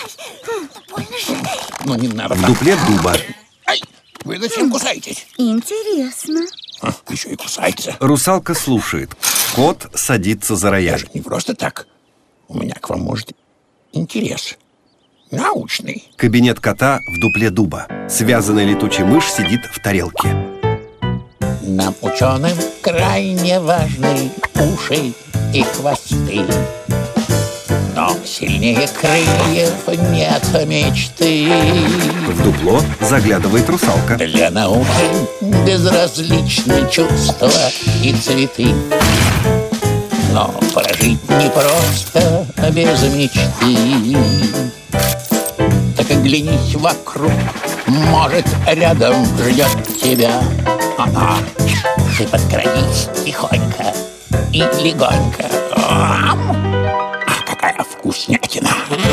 Ну не надо. В дупле дуба. Ай, вы зачем кусаетесь? Интересно. А, еще и кусается. Русалка слушает. Кот садится за рояль. Даже не просто так. У меня к вам, может, интерес научный. Кабинет кота в дупле дуба. Связанная летучая мышь сидит в тарелке. Нам, ученым, крайне важны уши и хвосты. Но сильнее крыльев нет мечты. В дупло заглядывает русалка. Для науки безразличны чувства и цветы. Но прожить непросто без мечты. Так оглянись вокруг, может, рядом ждет тебя она. Ты подкрадись тихонько и легонько. А какая вкуснятина!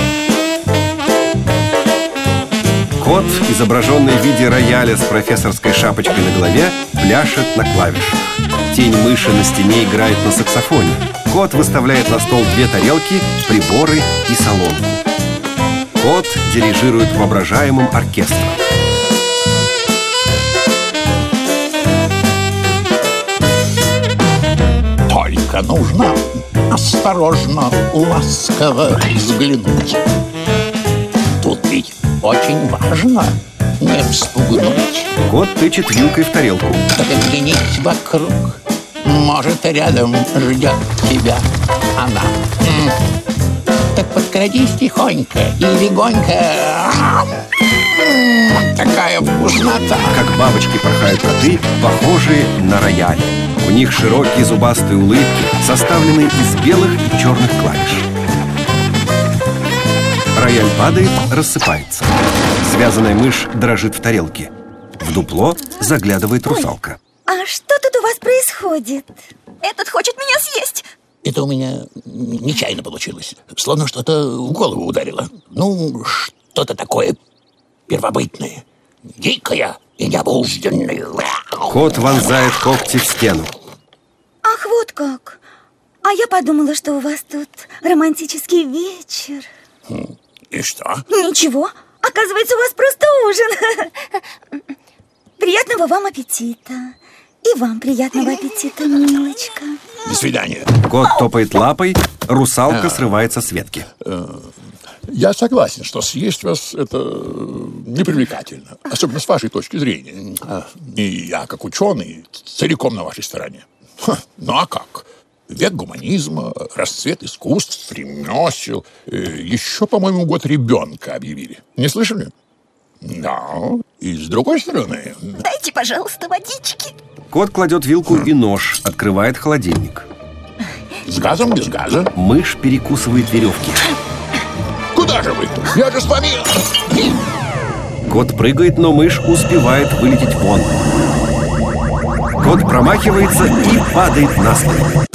Кот, изображенный в виде рояля с профессорской шапочкой на голове, пляшет на клавишах. Тень мыши на стене играет на саксофоне. Кот выставляет на стол две тарелки, приборы и солонку. Кот дирижирует воображаемым оркестром. Только нужно осторожно, ласково взглянуть. Тут ведь очень важно не вспугнуть. Кот тычет вилкой в тарелку. Так оглянись вокруг, может, рядом ждет тебя она. М. Так подкрадись тихонько и легонько. М, Такая вкуснота. Как бабочки порхают коты, похожие на рояль. У них широкие зубастые улыбки, составленные из белых и черных клавиш. Рояль падает, рассыпается. Связанная мышь дрожит в тарелке. В дупло заглядывает русалка. А что тут у вас происходит? Этот хочет меня съесть. Это у меня нечаянно получилось. Словно что-то в голову ударило. Ну, что-то такое первобытное, дикое и необузданное. Кот вонзает когти в стену. Ах, вот как. А я подумала, что у вас тут романтический вечер. И что? Ничего. Оказывается, у вас просто ужин. Приятного вам аппетита. И вам приятного аппетита, милочка. До свидания. Кот топает лапой, русалка срывается с ветки. Я согласен, что съесть вас это непривлекательно. Особенно с вашей точки зрения. И я, как ученый, целиком на вашей стороне. Ха, ну а как? Век гуманизма, расцвет искусств, ремесел. Еще, по-моему, год ребенка объявили. Не слышали? Да. И с другой стороны... Дайте, пожалуйста, водички. Кот кладет вилку и нож, открывает холодильник. С газом, без газа. Мышь перекусывает веревки. Куда же вы? Я же с вами... Кот прыгает, но мышь успевает вылететь вон. Кот промахивается и падает на спину.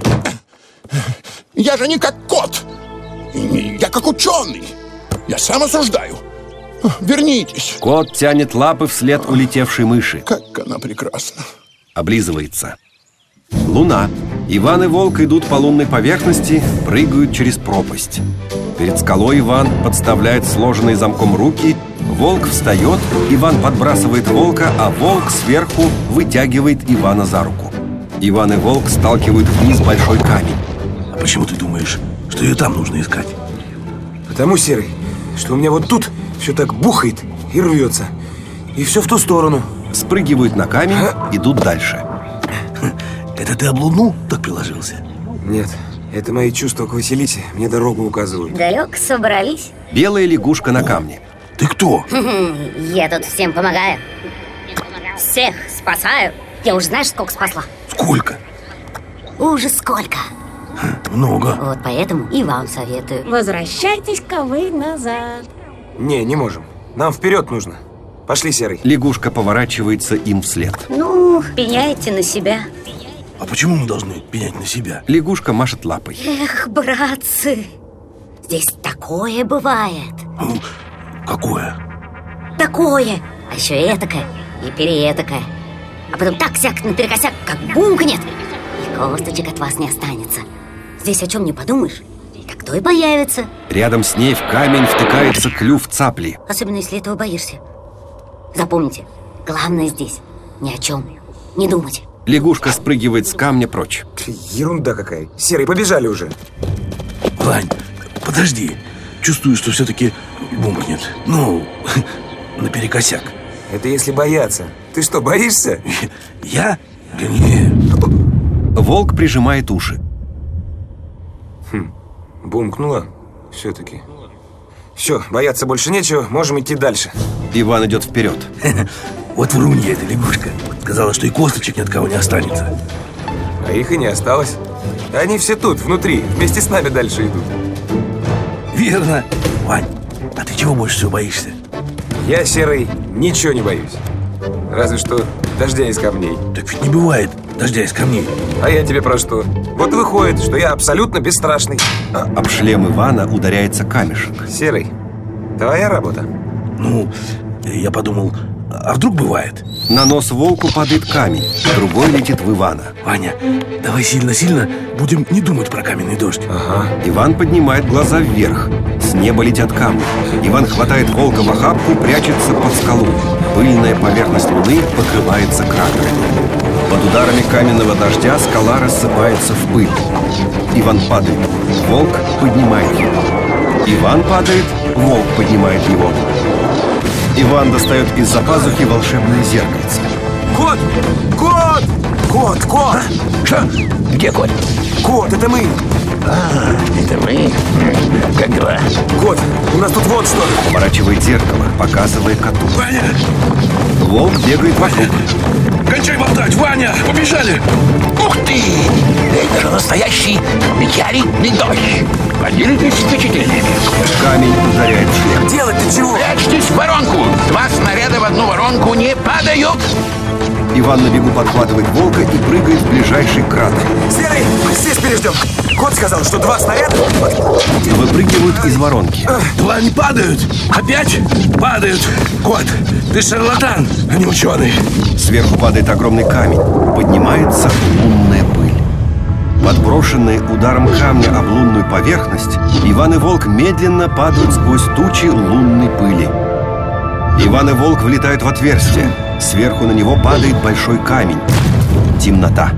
Я же не как кот. Я как ученый. Я сам осуждаю. Вернитесь. Кот тянет лапы вслед улетевшей мыши. Как она прекрасна. Облизывается. Луна. Иван и Волк идут по лунной поверхности, прыгают через пропасть. Перед скалой Иван подставляет сложенные замком руки. Волк встает, Иван подбрасывает Волка, а Волк сверху вытягивает Ивана за руку. Иван и Волк сталкивают вниз большой камень. А почему ты думаешь, что ее там нужно искать? Потому, Серый, что у меня вот тут все так бухает и рвется. И все в ту сторону. Спрыгивают на камень, идут дальше. Это ты об Луну так приложился? Нет, это мои чувства к Василисе мне дорогу указывают. Далеко собрались? Белая лягушка на камне. Ты кто? Я тут всем помогаю. Всех спасаю. Я уж знаешь, сколько спасла? Сколько? Уже сколько. Много. Вот поэтому и вам советую. Возвращайтесь-ка вы назад. Не, не можем. Нам вперед нужно. Пошли, Серый. Лягушка поворачивается им вслед. Ну, пеняйте на себя. А почему мы должны пенять на себя? Лягушка машет лапой. Эх, братцы, здесь такое бывает. Ну, какое? Такое, а еще этакое и переэтакое. А потом так-сяк наперекосяк, как бумкнет, и косточек от вас не останется. Здесь о чем не подумаешь, так то и появится. Рядом с ней в камень втыкается клюв цапли. Особенно, если этого боишься. Запомните, главное здесь ни о чем не думать. Лягушка спрыгивает с камня прочь. Ерунда какая. Серый, побежали уже. Вань, подожди. Чувствую, что все-таки бумкнет. Ну, наперекосяк. Это если бояться. Ты что, боишься? Я? Да не. Волк прижимает уши. Хм, бумкнуло все-таки. Все, бояться больше нечего, можем идти дальше. Иван идет вперед. Вот врунья эта лягушка. Сказала, что и косточек ни от кого не останется. А их и не осталось. Они все тут, внутри, вместе с нами дальше идут. Верно. Вань, а ты чего больше всего боишься? Я, Серый, ничего не боюсь. Разве что дождя из камней. Так ведь не бывает дождя из камней. А я тебе про что? Вот выходит, что я абсолютно бесстрашный. А об шлем Ивана ударяется камешек. Серый, твоя работа. Ну, я подумал, а вдруг бывает? На нос волку падает камень, другой летит в Ивана. Ваня, давай сильно-сильно будем не думать про каменный дождь. Ага. Иван поднимает глаза вверх. С неба летят камни. Иван хватает волка в охапку, прячется под скалу. Пыльная поверхность луны покрывается кратерами. Под ударами каменного дождя скала рассыпается в пыль. Иван падает. Волк поднимает его. Иван падает, волк поднимает его. Иван достает из-за пазухи волшебное зеркальце. Кот! Кот! Кот! Кот! А? Что? Где кот? Кот, это мы! А, это мы? Как дела? Кот, у нас тут вот что! Поворачивает зеркало, показывая коту. Ваня! Волк бегает вокруг. Кончай болтать, Ваня! Побежали! Ух ты! Это же настоящий метеоритный дождь! Поделитесь впечатлениями. Камень ударяет в шлем. Делать-то чего? Прячьтесь в воронку! Два снаряда в одну воронку не падают! Иван на бегу подхватывает волка и прыгает в ближайший кратер. Серый, здесь переждем. Кот сказал, что два снаряда... Выпрыгивают из воронки. Два не падают! Опять падают! Кот, ты шарлатан, а не ученый. Сверху падает огромный камень. Поднимается лунная пыль. Подброшенные ударом камня об лунную поверхность, Иван и волк медленно падают сквозь тучи лунной пыли. Иван и волк влетают в отверстие. Сверху на него падает большой камень. Темнота.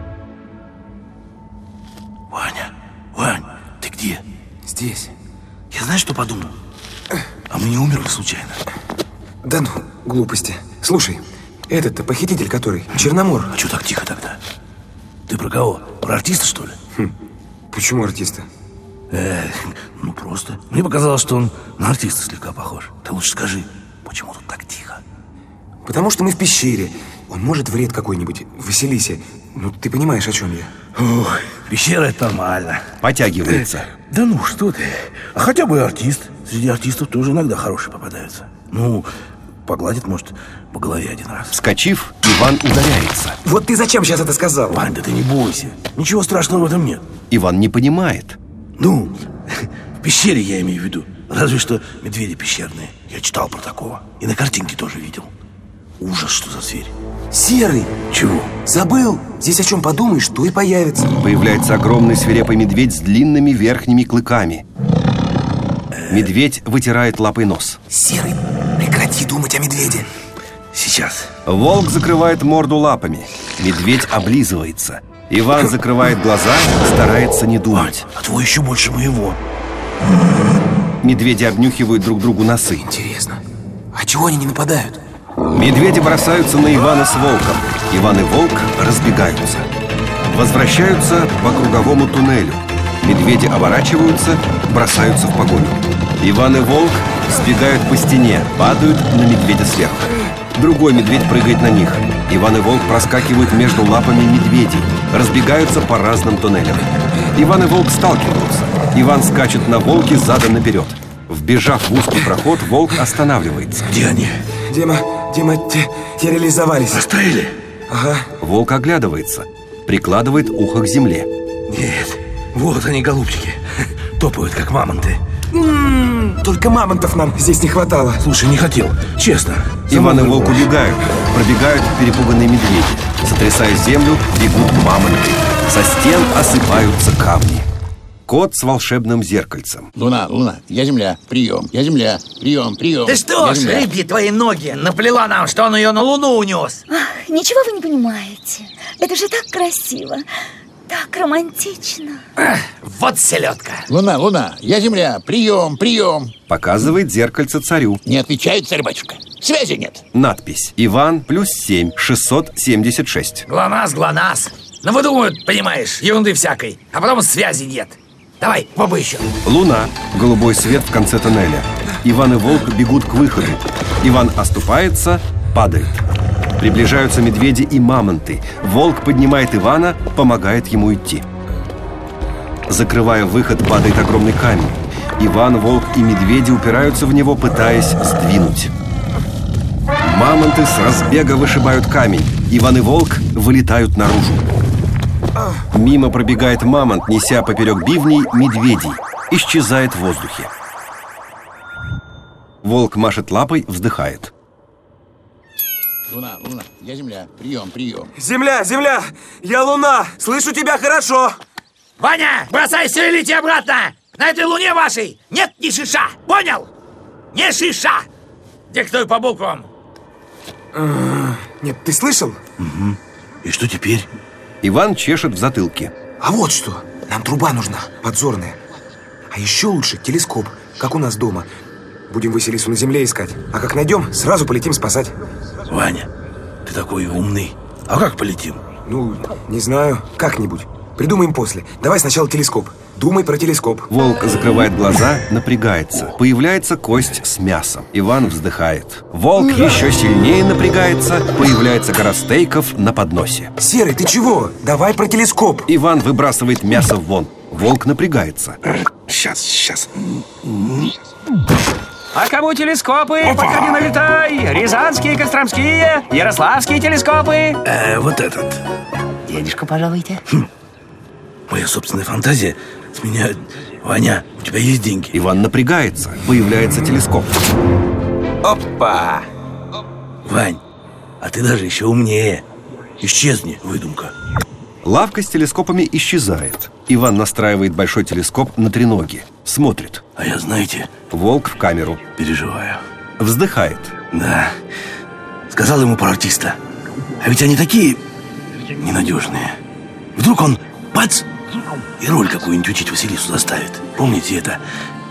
Ваня, Вань, ты где? Здесь. Я знаешь, что подумал? А мы не умерли случайно? Да ну, глупости. Слушай, этот-то похититель который? Черномор. А что так тихо тогда? Ты про кого? Про артиста, что ли? Хм. Почему артиста? Э, ну просто. Мне показалось, что он на артиста слегка похож. Ты лучше скажи, почему тут так тихо? Потому что мы в пещере. Он может вред какой-нибудь, Василисе. Ну, ты понимаешь, о чем я? Ох, пещера — это нормально. Потягивается. Э, да ну, что ты. А хотя бы артист. Среди артистов тоже иногда хорошие попадаются. Ну, погладит, может, по голове один раз. Вскочив, Иван ударяется. Вот ты зачем сейчас это сказал? Вань, да ты не бойся. Ничего страшного в этом нет. Иван не понимает. Ну, в пещере я имею в виду. Разве что медведи пещерные. Я читал про такого. И на картинке тоже видел. Ужас, что за зверь. Серый. Чего? Забыл. Здесь о чем подумаешь, то и появится. Появляется огромный свирепый медведь с длинными верхними клыками. Медведь вытирает лапой нос. Серый, прекрати думать о медведе. Сейчас. Волк закрывает морду лапами. Медведь облизывается. Иван закрывает глаза, старается не думать. А твой еще больше моего. Медведи обнюхивают друг другу носы. Интересно, а чего они не нападают? Медведи бросаются на Ивана с волком. Иван и волк разбегаются. Возвращаются по круговому туннелю. Медведи оборачиваются, бросаются в погоню. Иван и волк сбегают по стене, падают на медведя сверху. Другой медведь прыгает на них. Иван и волк проскакивают между лапами медведей, разбегаются по разным туннелям. Иван и волк сталкиваются. Иван скачет на волке задом наперед. Вбежав в узкий проход, волк останавливается. Где они? Дима, Дима, те, те реализовались. Растаяли? Ага. Волк оглядывается, прикладывает ухо к земле. Нет, вот они, голубчики. Топают, как мамонты. М-м-м, только мамонтов нам здесь не хватало. Слушай, не хотел, честно. Иван и волк убегают, пробегают перепуганные медведи. Сотрясая землю, бегут мамонты. Со стен осыпаются камни. Кот с волшебным зеркальцем. Луна, Луна, я земля, прием, я земля, прием, прием. Ты что ж, рыбьи твои ноги, наплела нам, что он ее на Луну унес. Ах, ничего вы не понимаете. Это же так красиво, так романтично. Эх, вот селедка. Луна, Луна, я земля, прием, прием. Показывает зеркальце царю. Не отвечает царь-батюшка. Связи нет. Надпись. Иван плюс семь, шестьсот семьдесят шесть. ГЛОНАСС, ГЛОНАСС. Ну выдумывают, понимаешь, ерунды всякой. А потом связи нет. Давай, попробуй еще. Луна. Голубой свет в конце тоннеля. Иван и волк бегут к выходу. Иван оступается, падает. Приближаются медведи и мамонты. Волк поднимает Ивана, помогает ему идти. Закрывая выход, падает огромный камень. Иван, волк и медведи упираются в него, пытаясь сдвинуть. Мамонты с разбега вышибают камень. Иван и волк вылетают наружу. Мимо пробегает мамонт, неся поперек бивней медведей. Исчезает в воздухе. Волк машет лапой, вздыхает. Луна, Луна, я земля, прием, прием. Земля, земля, я Луна, слышу тебя хорошо. Ваня, бросай все и лети обратно. На этой Луне вашей нет ни шиша, понял? Не шиша. Диктуй по буквам. Нет, ты слышал? Угу. И что теперь? Иван чешет в затылке. А вот что, нам труба нужна, подзорная. А еще лучше телескоп, как у нас дома. Будем Василису на земле искать. А как найдем, сразу полетим спасать. Ваня, ты такой умный. А как полетим? Ну, не знаю, как-нибудь. Придумаем после. Давай сначала телескоп. Думай про телескоп. Волк закрывает глаза, напрягается. Появляется кость с мясом. Иван вздыхает. Волк еще сильнее напрягается. Появляется гора стейков на подносе. Серый, ты чего? Давай про телескоп. Иван выбрасывает мясо вон. Волк напрягается. Сейчас, сейчас. А кому телескопы? Опа! Пока не налетай! Рязанские, Костромские, Ярославские телескопы. Э, вот этот. Денежку пожалуйте. Хм. Моя собственная фантазия сменяет. Ваня, у тебя есть деньги? Иван напрягается. Появляется телескоп. Опа! Вань, а ты даже еще умнее. Исчезни, выдумка. Лавка с телескопами исчезает. Иван настраивает большой телескоп на треноги. Смотрит. А я, знаете... Волк в камеру. Переживаю. Вздыхает. Да. Сказал ему про артиста. А ведь они такие ненадежные. Вдруг он, бац, и роль какую-нибудь учить Василису заставит. Помните это?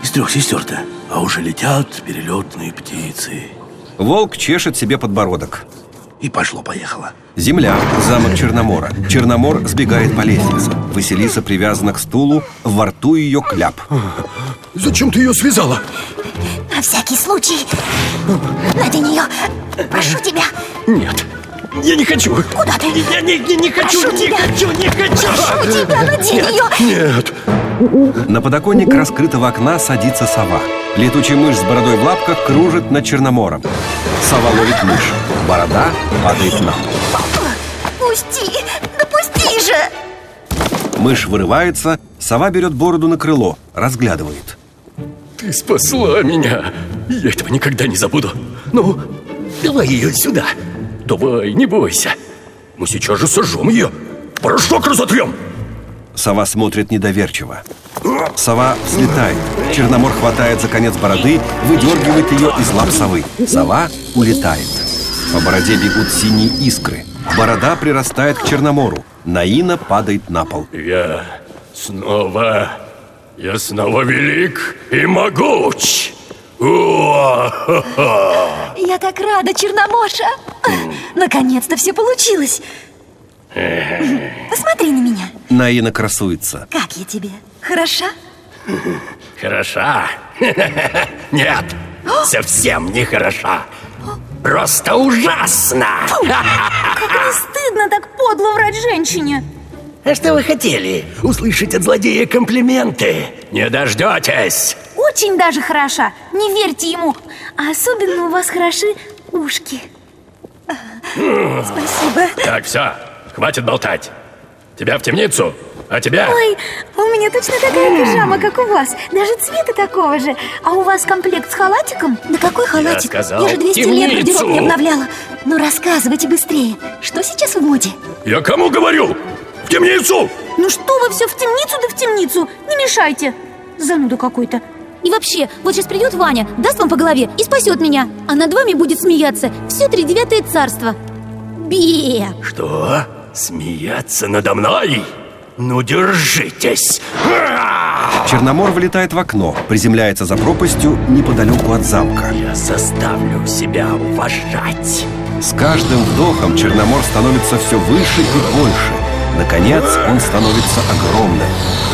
из трех сестер-то? А уже летят перелетные птицы. Волк чешет себе подбородок. И пошло-поехало. Земля, замок Черномора. Черномор сбегает по лестнице. Василиса привязана к стулу, во рту ее кляп. Зачем ты ее связала? На всякий случай. Надень ее. Прошу тебя. Нет, я не хочу. Куда ты? Я не, не, не хочу, Прошу не тебя. хочу, не хочу. Прошу тебя, надень Нет, ее. нет. На подоконник раскрытого окна садится сова. Летучая мышь с бородой в лапках кружит над Черномором. Сова ловит мышь. Борода падает на пол. Пусти, да пусти же. Мышь вырывается, сова берет бороду на крыло, разглядывает. Ты спасла меня. Я этого никогда не забуду. Ну, давай ее сюда. Давай, не бойся. Мы сейчас же сожжем ее. Порошок разотрем. Сова смотрит недоверчиво. Сова взлетает. Черномор хватает за конец бороды, выдергивает ее из лап совы. Сова улетает. По бороде бегут синие искры. Борода прирастает к Черномору. Наина падает на пол. Я снова... Я снова велик и могуч. О-о-о-о. Я так рада, Черномоша. Наконец-то все получилось. Посмотри на меня. Наина красуется. Как я тебе? Хороша? Хороша? Нет, совсем не хороша. Просто ужасно. Как не стыдно так подло врать женщине. А что вы хотели? Услышать от злодея комплименты? Не дождетесь. Очень даже хороша. Не верьте ему. А особенно у вас хороши ушки. Спасибо. Так, все, хватит болтать. Тебя в темницу, а тебя... Ой, у меня точно такая пижама, как у вас. Даже цвета такого же. А у вас комплект с халатиком? Да какой халатик? Я сказал, Я же двести лет темницу. гардероб не обновляла. Ну рассказывайте быстрее. Что сейчас в моде? Я кому говорю? В темницу! Ну что вы все в темницу да в темницу? Не мешайте. Зануда какой-то. И вообще, вот сейчас придет Ваня, даст вам по голове и спасет меня. А над вами будет смеяться все тридевятое царство. Бе! Что? Смеяться надо мной? Ну, держитесь! Черномор вылетает в окно, приземляется за пропастью неподалеку от замка. Я заставлю себя уважать. С каждым вдохом Черномор становится все выше и больше. Наконец, он становится огромным.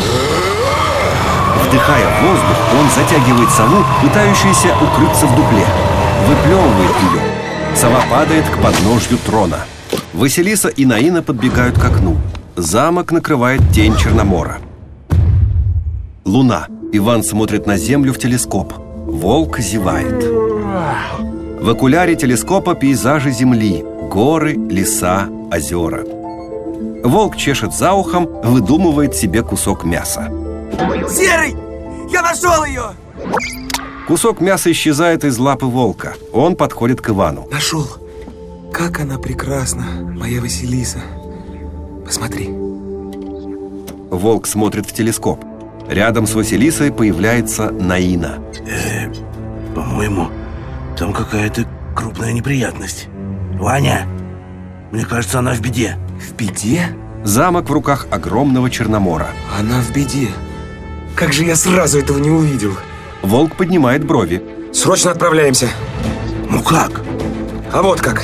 Вдыхая воздух, он затягивает сову, пытающуюся укрыться в дупле. Выплевывает ее. Сова падает к подножью трона. Василиса и Наина подбегают к окну. Замок накрывает тень Черномора. Луна. Иван смотрит на землю в телескоп. Волк зевает. В окуляре телескопа пейзажи земли. Горы, леса, озера. Волк чешет за ухом, выдумывает себе кусок мяса. Серый! Я нашел ее! Кусок мяса исчезает из лапы волка. Он подходит к Ивану. Нашел. Как она прекрасна, моя Василиса. Посмотри. Волк смотрит в телескоп. Рядом с Василисой появляется Наина. Э, по-моему, там какая-то крупная неприятность. Ваня, мне кажется, она в беде. В беде? Замок в руках огромного Черномора. Она в беде. Как же я сразу этого не увидел. Волк поднимает брови. Срочно отправляемся. Ну как? А вот как.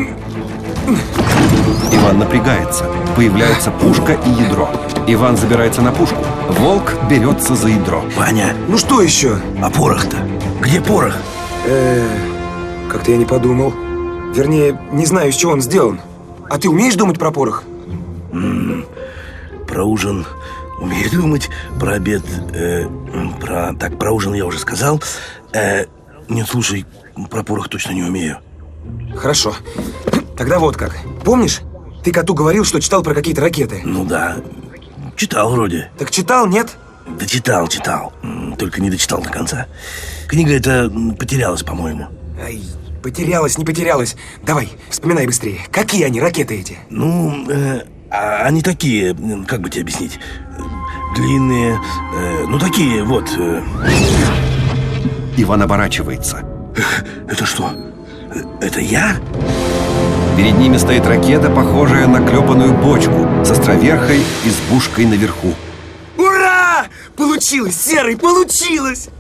Иван напрягается. Появляется пушка и ядро. Иван забирается на пушку. Волк берется за ядро. Ваня, Ну что еще? а порох-то? Где порох? Э, как-то я не подумал. Вернее, не знаю, из чего он сделан. А ты умеешь думать про порох? М-м, про ужин умею думать, про обед, э, про... Так, про ужин я уже сказал. Э, нет, слушай, про порох точно не умею. Хорошо. Тогда вот как. Помнишь, ты коту говорил, что читал про какие-то ракеты? Ну да, читал вроде. Так читал, нет? Да читал, читал, М, только не дочитал до конца. Книга эта м, потерялась, по-моему. Ай, потерялась, не потерялась. Давай, вспоминай быстрее. Какие они, ракеты эти? Ну, э, а- они такие, м, как бы тебе объяснить, э, длинные, э, ну такие вот. э. Иван оборачивается. Это что? Э, Это я? Перед ними стоит ракета, похожая на клепанную бочку, с островерхой и с бушкой наверху. Ура! Получилось, Серый, получилось!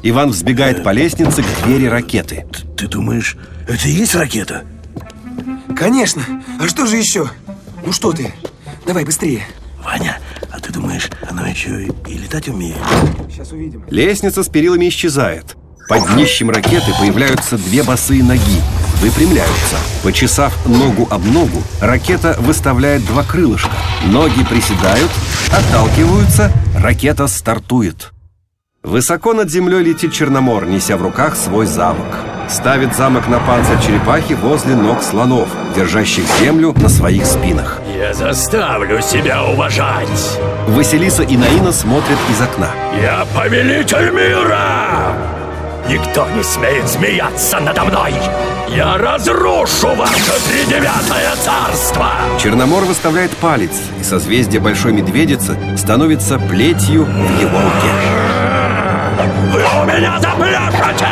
Иван взбегает по лестнице к двери ракеты. Ты, ты думаешь, это и есть ракета? Конечно. А что же еще? Ну что ты? Давай быстрее. Ваня, а ты думаешь, она еще и, и летать умеет? Сейчас увидим. Лестница с перилами исчезает. Под днищем ракеты появляются две босые ноги. Выпрямляются. Почесав ногу об ногу, ракета выставляет два крылышка. Ноги приседают, отталкиваются, ракета стартует. Высоко над землей летит Черномор, неся в руках свой замок. Ставит замок на панцирь черепахи возле ног слонов, держащих землю на своих спинах. Я заставлю себя уважать. Василиса и Наина смотрят из окна. Я повелитель мира! Никто не смеет смеяться надо мной! Я разрушу ваше тридевятое царство! Черномор выставляет палец, и созвездие Большой Медведицы становится плетью в его руке. Вы у меня запляшете!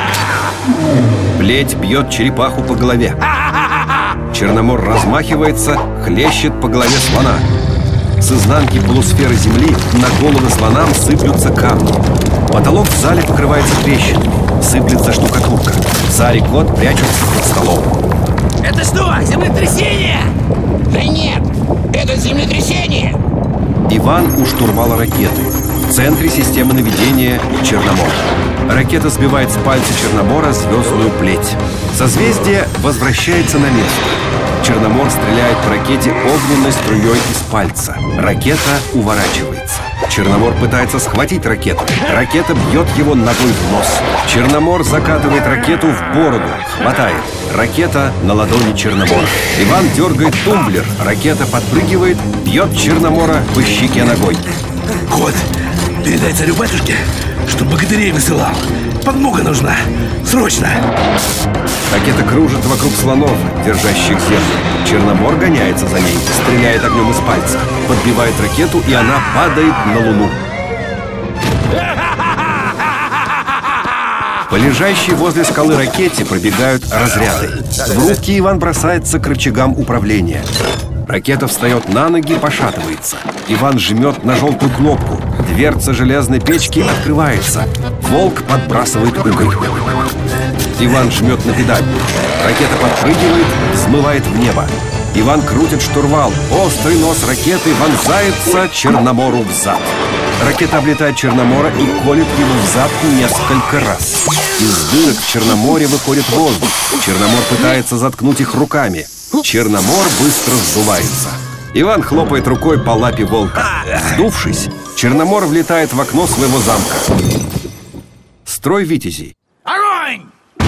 Плеть бьет черепаху по голове. Черномор размахивается, хлещет по голове слона. С изнанки полусферы земли на головы слонам сыплются камни. Потолок в зале покрывается трещинами. Сыплется штукатурка. Царь и кот прячутся под столом. Это что, землетрясение? Да нет, это землетрясение. Иван у штурвала ракеты. В центре системы наведения Черномор. Ракета сбивает с пальца Черномора звездную плеть. Созвездие возвращается на место. Черномор стреляет по ракете огненной струей из пальца. Ракета уворачивается. Черномор пытается схватить ракету. Ракета бьет его ногой в нос. Черномор закатывает ракету в бороду. Хватает. Ракета на ладони Черномора. Иван дергает тумблер. Ракета подпрыгивает, бьет Черномора по щеке ногой. Кот, передай царю-батюшке, чтоб богатырей высылал. Подмога нужна. Срочно! Ракета кружит вокруг слонов, держащих землю. Черномор гоняется за ней, стреляет огнем из пальца, подбивает ракету, и она падает на Луну. По лежащей возле скалы ракете пробегают разряды. В рубке Иван бросается к рычагам управления. Ракета встает на ноги, пошатывается. Иван жмет на желтую кнопку. Дверца железной печки открывается. Волк подбрасывает уголь. Иван жмет на педаль. Ракета подпрыгивает, взмывает в небо. Иван крутит штурвал. Острый нос ракеты вонзается Черномору в зад. Ракета облетает Черномора и колет его в зад несколько раз. Из дырок в Черноморе выходит воздух. Черномор пытается заткнуть их руками. Черномор быстро сдувается. Иван хлопает рукой по лапе волка. Сдувшись, Черномор влетает в окно своего замка. Строй витязей. Огонь!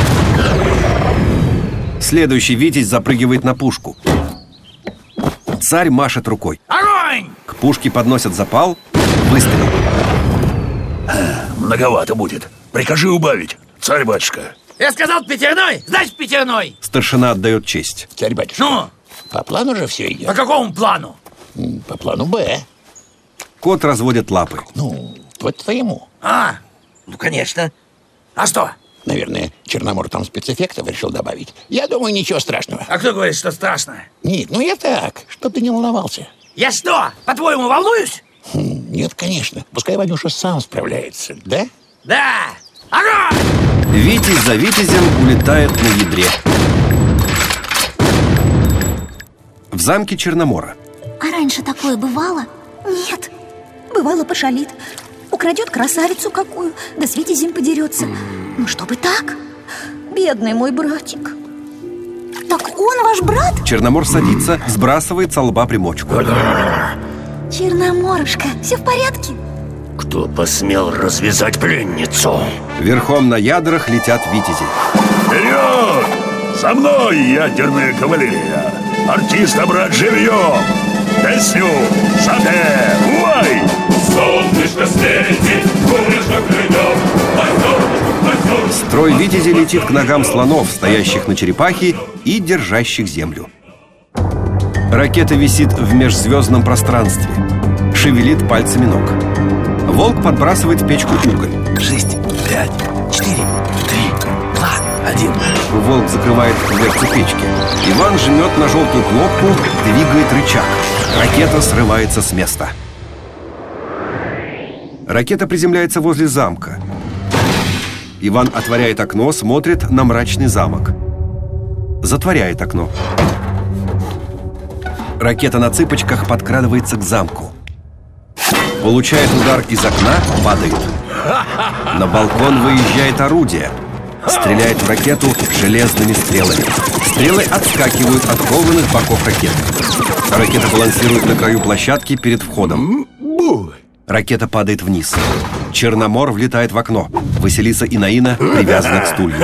Следующий витязь запрыгивает на пушку. Царь машет рукой. Огонь! К пушке подносят запал. Выстрел. Многовато будет. Прикажи убавить, царь-батюшка. Я сказал пятерной, значит пятерной. Старшина отдает честь. Царь-батюшка, Ну? по плану же все идет. По какому плану? По плану Б. Кот разводит лапы. Ну, по твоему. А, ну конечно. А что? Наверное, Черномор там спецэффектов решил добавить. Я думаю, ничего страшного. А кто говорит, что страшно? Нет, ну я так, чтоб ты не волновался. Я что, по-твоему, волнуюсь? Хм, нет, конечно. Пускай Ванюша сам справляется, да? Да! Огонь! Витязь за витязем улетает на ядре. В замке Черномора. А раньше такое бывало? Нет. Бывало, пошалит. Украдет красавицу какую, да с витязем подерется. Ну, чтобы так. Бедный мой братик. Так он ваш брат? Черномор садится, сбрасывает со лба примочку. Черноморушка, все в порядке? Кто посмел развязать пленницу? Верхом на ядрах летят витязи. Вперед! Со мной, ядерная кавалерия! Артиста брать живьем! Песню! Шате! Уай! Солнышко светит, солнышко грядет! Строй витязей летит к ногам слонов, стоящих на черепахе и держащих землю. Ракета висит в межзвездном пространстве. Шевелит пальцами ног. Волк подбрасывает в печку уголь. Шесть, пять, четыре, три, два, один. Волк закрывает дверцу печки. Иван жмет на желтую кнопку, двигает рычаг. Ракета срывается с места. Ракета приземляется возле замка. Иван отворяет окно, смотрит на мрачный замок. Затворяет окно. Ракета на цыпочках подкрадывается к замку. Получает удар из окна, падает. На балкон выезжает орудие. Стреляет в ракету железными стрелами. Стрелы отскакивают от кованых боков ракеты. Ракета балансирует на краю площадки перед входом. Ракета падает вниз. Черномор влетает в окно. Василиса и Наина привязаны к стулью.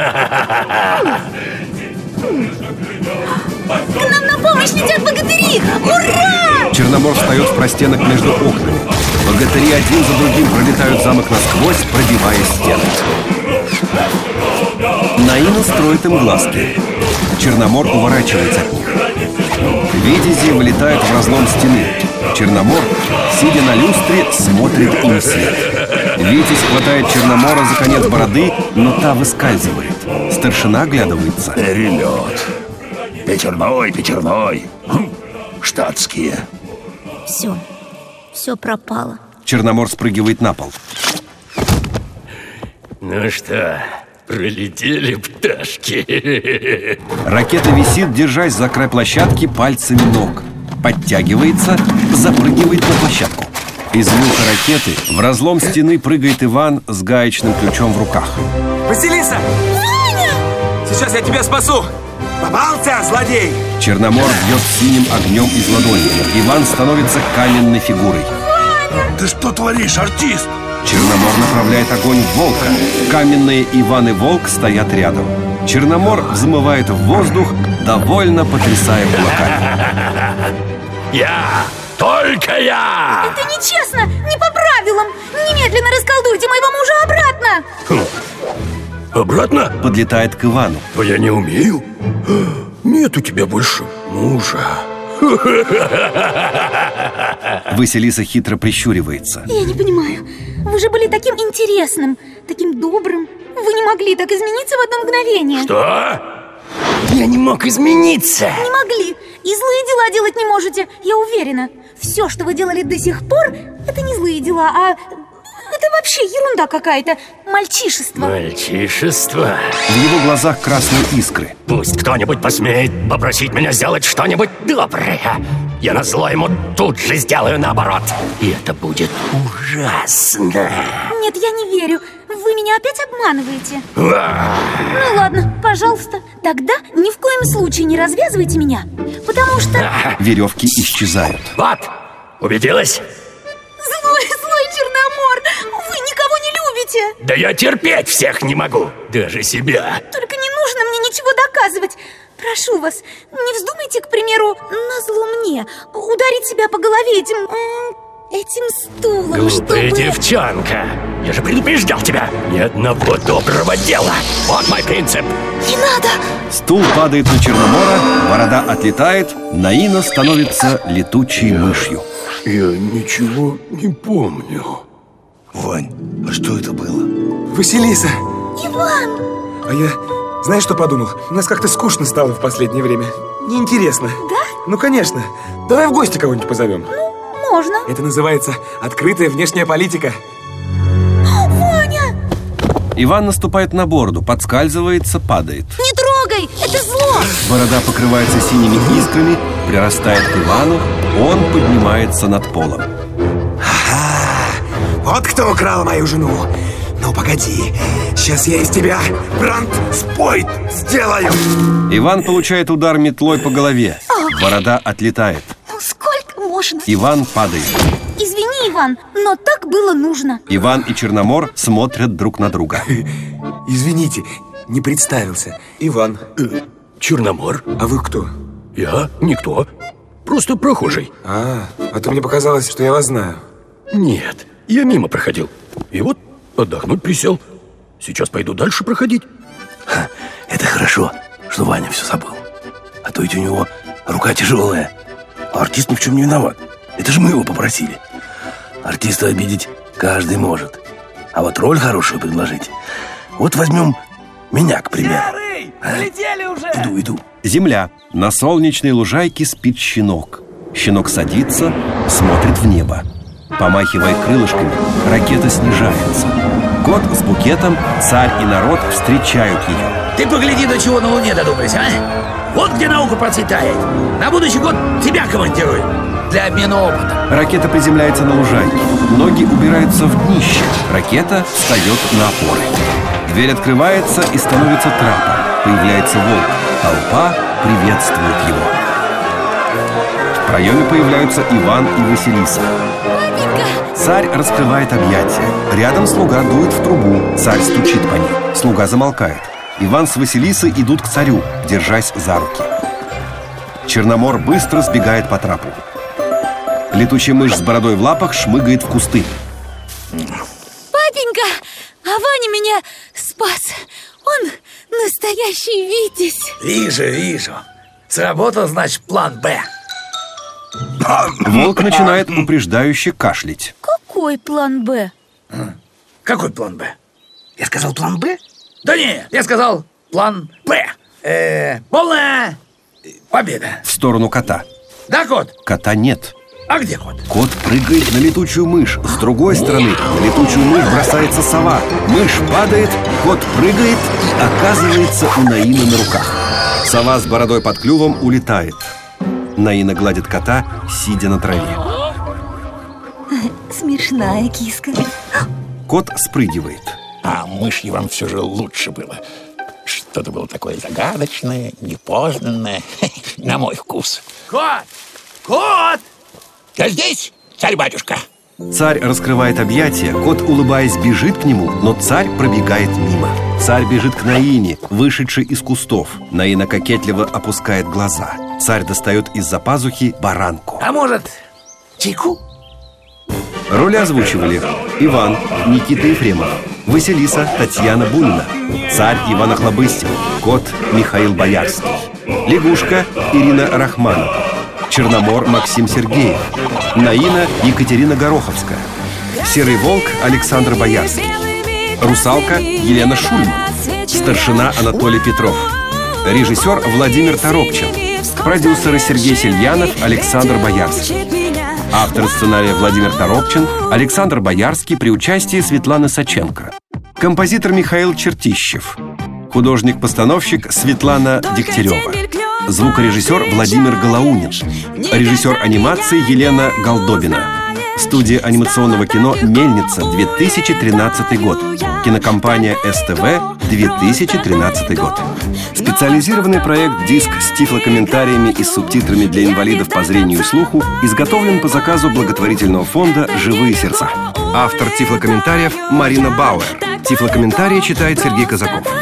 К нам на помощь летят богатыри! Ура! Черномор встает в простенок между окнами. Богатыри один за другим пролетают замок насквозь, пробивая стены. Наина строит им глазки. Черномор уворачивается от них. Видязи вылетают в разлом стены. Черномор, сидя на люстре, смотрит им вслед. Витязь хватает Черномора за конец бороды, но та выскальзывает. Старшина оглядывается. Перелет. Пятерной, пятерной. Хм, штатские. Все, все пропало. Черномор спрыгивает на пол. Ну что, пролетели пташки? Ракета висит, держась за край площадки пальцами ног. Подтягивается, запрыгивает на площадку. Из люка ракеты в разлом стены прыгает Иван с гаечным ключом в руках. Василиса! Ваня! Сейчас я тебя спасу! Попался, злодей! Черномор бьет синим огнем из ладони. Иван становится каменной фигурой. Ты что творишь, артист? Черномор направляет огонь в волка. Каменные Иван и волк стоят рядом. Черномор взмывает в воздух, довольно потрясая кулаками. Я! Только я! Это нечестно! Не по правилам! Немедленно расколдуйте моего мужа обратно! Хм. Обратно? Подлетает к Ивану. А я не умею. Нет у тебя больше мужа. Василиса хитро прищуривается. Я не понимаю. Вы же были таким интересным, таким добрым. Вы не могли так измениться в одно мгновение. Что? Я не мог измениться. Не могли. И злые дела делать не можете, я уверена. Все, что вы делали до сих пор, это не злые дела, а... это вообще ерунда какая-то. Мальчишество. Мальчишество? В его глазах красные искры. Пусть кто-нибудь посмеет попросить меня сделать что-нибудь доброе. Я назло ему тут же сделаю наоборот. И это будет ужасно. Нет, я не верю. Вы меня опять обманываете. Ну ладно, пожалуйста. Тогда ни в коем случае не развязывайте меня. Потому что... Веревки исчезают. Вот, убедилась? Злой, злой Черномор! Вы никого не любите! Да я терпеть всех не могу, даже себя. Только не нужно мне ничего доказывать. Прошу вас, не вздумайте, к примеру, назло мне, ударить себя по голове этим... этим стулом, Глупая чтобы... девчонка. Я же предупреждал тебя. Ни одного доброго дела. Вот мой принцип. Не надо! Стул падает на Черномора, борода отлетает, Наина становится летучей мышью. Я ничего не помню. Вань, а что это было? Василиса! Иван! А я, знаешь, что подумал? У нас как-то скучно стало в последнее время. Неинтересно. Да? Ну, конечно. Давай в гости кого-нибудь позовем. Ну, можно. Это называется открытая внешняя политика. Ваня! Иван наступает на бороду, подскальзывается, падает. Не трогай! Это зло! Борода покрывается синими искрами, прирастает к Ивану, он поднимается над полом. Ага, вот кто украл мою жену. Ну, погоди, сейчас я из тебя брандспойт сделаю. Иван получает удар метлой по голове. Борода отлетает. Ну, сколько можно? Иван падает. Извини, Иван, но так было нужно. Иван и Черномор смотрят друг на друга. Извините, не представился. Иван. э, Черномор. А вы кто? Я? Никто. Просто прохожий. А, а то мне показалось, что я вас знаю. Нет, я мимо проходил. И вот отдохнуть присел. Сейчас пойду дальше проходить. Ха, это хорошо, что Ваня все забыл. А то ведь у него рука тяжелая. А артист ни в чем не виноват. Это же мы его попросили. Артиста обидеть каждый может. А вот роль хорошую предложить. Вот возьмем меня, к примеру. Серый, полетели уже! Иду, иду. Земля. На солнечной лужайке спит щенок. Щенок садится, смотрит в небо. Помахивая крылышками, ракета снижается. год с букетом царь и народ встречают ее. Ты погляди, до чего на Луне додумались, а? Вот где наука процветает. На будущий год тебя командируют для обмена опытом. Ракета приземляется на лужайке. Ноги убираются в днище. Ракета встает на опоры. Дверь открывается и становится трапом. Появляется волк. Толпа приветствует его. В проеме появляются Иван и Василиса. Царь раскрывает объятия. Рядом слуга дует в трубу. Царь стучит по ней. Слуга замолкает. Иван с Василисой идут к царю, держась за руки. Черномор быстро сбегает по трапу. Летучая мышь с бородой в лапах шмыгает в кусты. Папенька, а Ваня меня спас. Он настоящий Витязь. Вижу, вижу. Сработал, значит, план Б. Волк начинает упреждающе кашлять. Какой план Б? Какой план Б? Я сказал план Б? Да не, я сказал план П. Э, полная победа. В сторону кота. Да, кот? Кота нет. А где кот? Кот прыгает на летучую мышь. С другой стороны на летучую мышь бросается сова. Мышь падает, кот прыгает и оказывается у Наины на руках. Сова с бородой под клювом улетает. Наина гладит кота, сидя на траве. Смешная киска. Кот спрыгивает. А мышью вам все же лучше было. Что-то было такое загадочное, непознанное, на мой вкус. Кот! Кот! Я здесь, царь-батюшка. Царь раскрывает объятия, кот, улыбаясь, бежит к нему, но царь пробегает мимо. Царь бежит к Наине, вышедшей из кустов. Наина кокетливо опускает глаза. Царь достает из-за пазухи баранку. А может, чайку? Роли озвучивали Иван Никита Ефремов, Василиса Татьяна Бунина, царь Иван Охлобыстин, кот Михаил Боярский, лягушка Ирина Рахманова, Черномор Максим Сергеев, Наина Екатерина Гороховская, серый волк Александр Боярский, русалка Елена Шульман, старшина Анатолий Петров, режиссер Владимир Торопчин, продюсеры Сергей Сельянов, Александр Боярский. Автор сценария Владимир Торопчин, Александр Боярский при участии Светланы Саченко. Композитор Михаил Чертищев. Художник-постановщик Светлана Дегтярева. Звукорежиссер Владимир Голоунин. Режиссер анимации Елена Голдобина. Студия анимационного кино «Мельница», две тысячи тринадцатый год. Кинокомпания СТВ, две тысячи тринадцатый год. Специализированный проект «Диск» с тифлокомментариями и с субтитрами для инвалидов по зрению и слуху изготовлен по заказу благотворительного фонда «Живые сердца». Автор тифлокомментариев Марина Бауэр. Тифлокомментарии читает Сергей Казаков.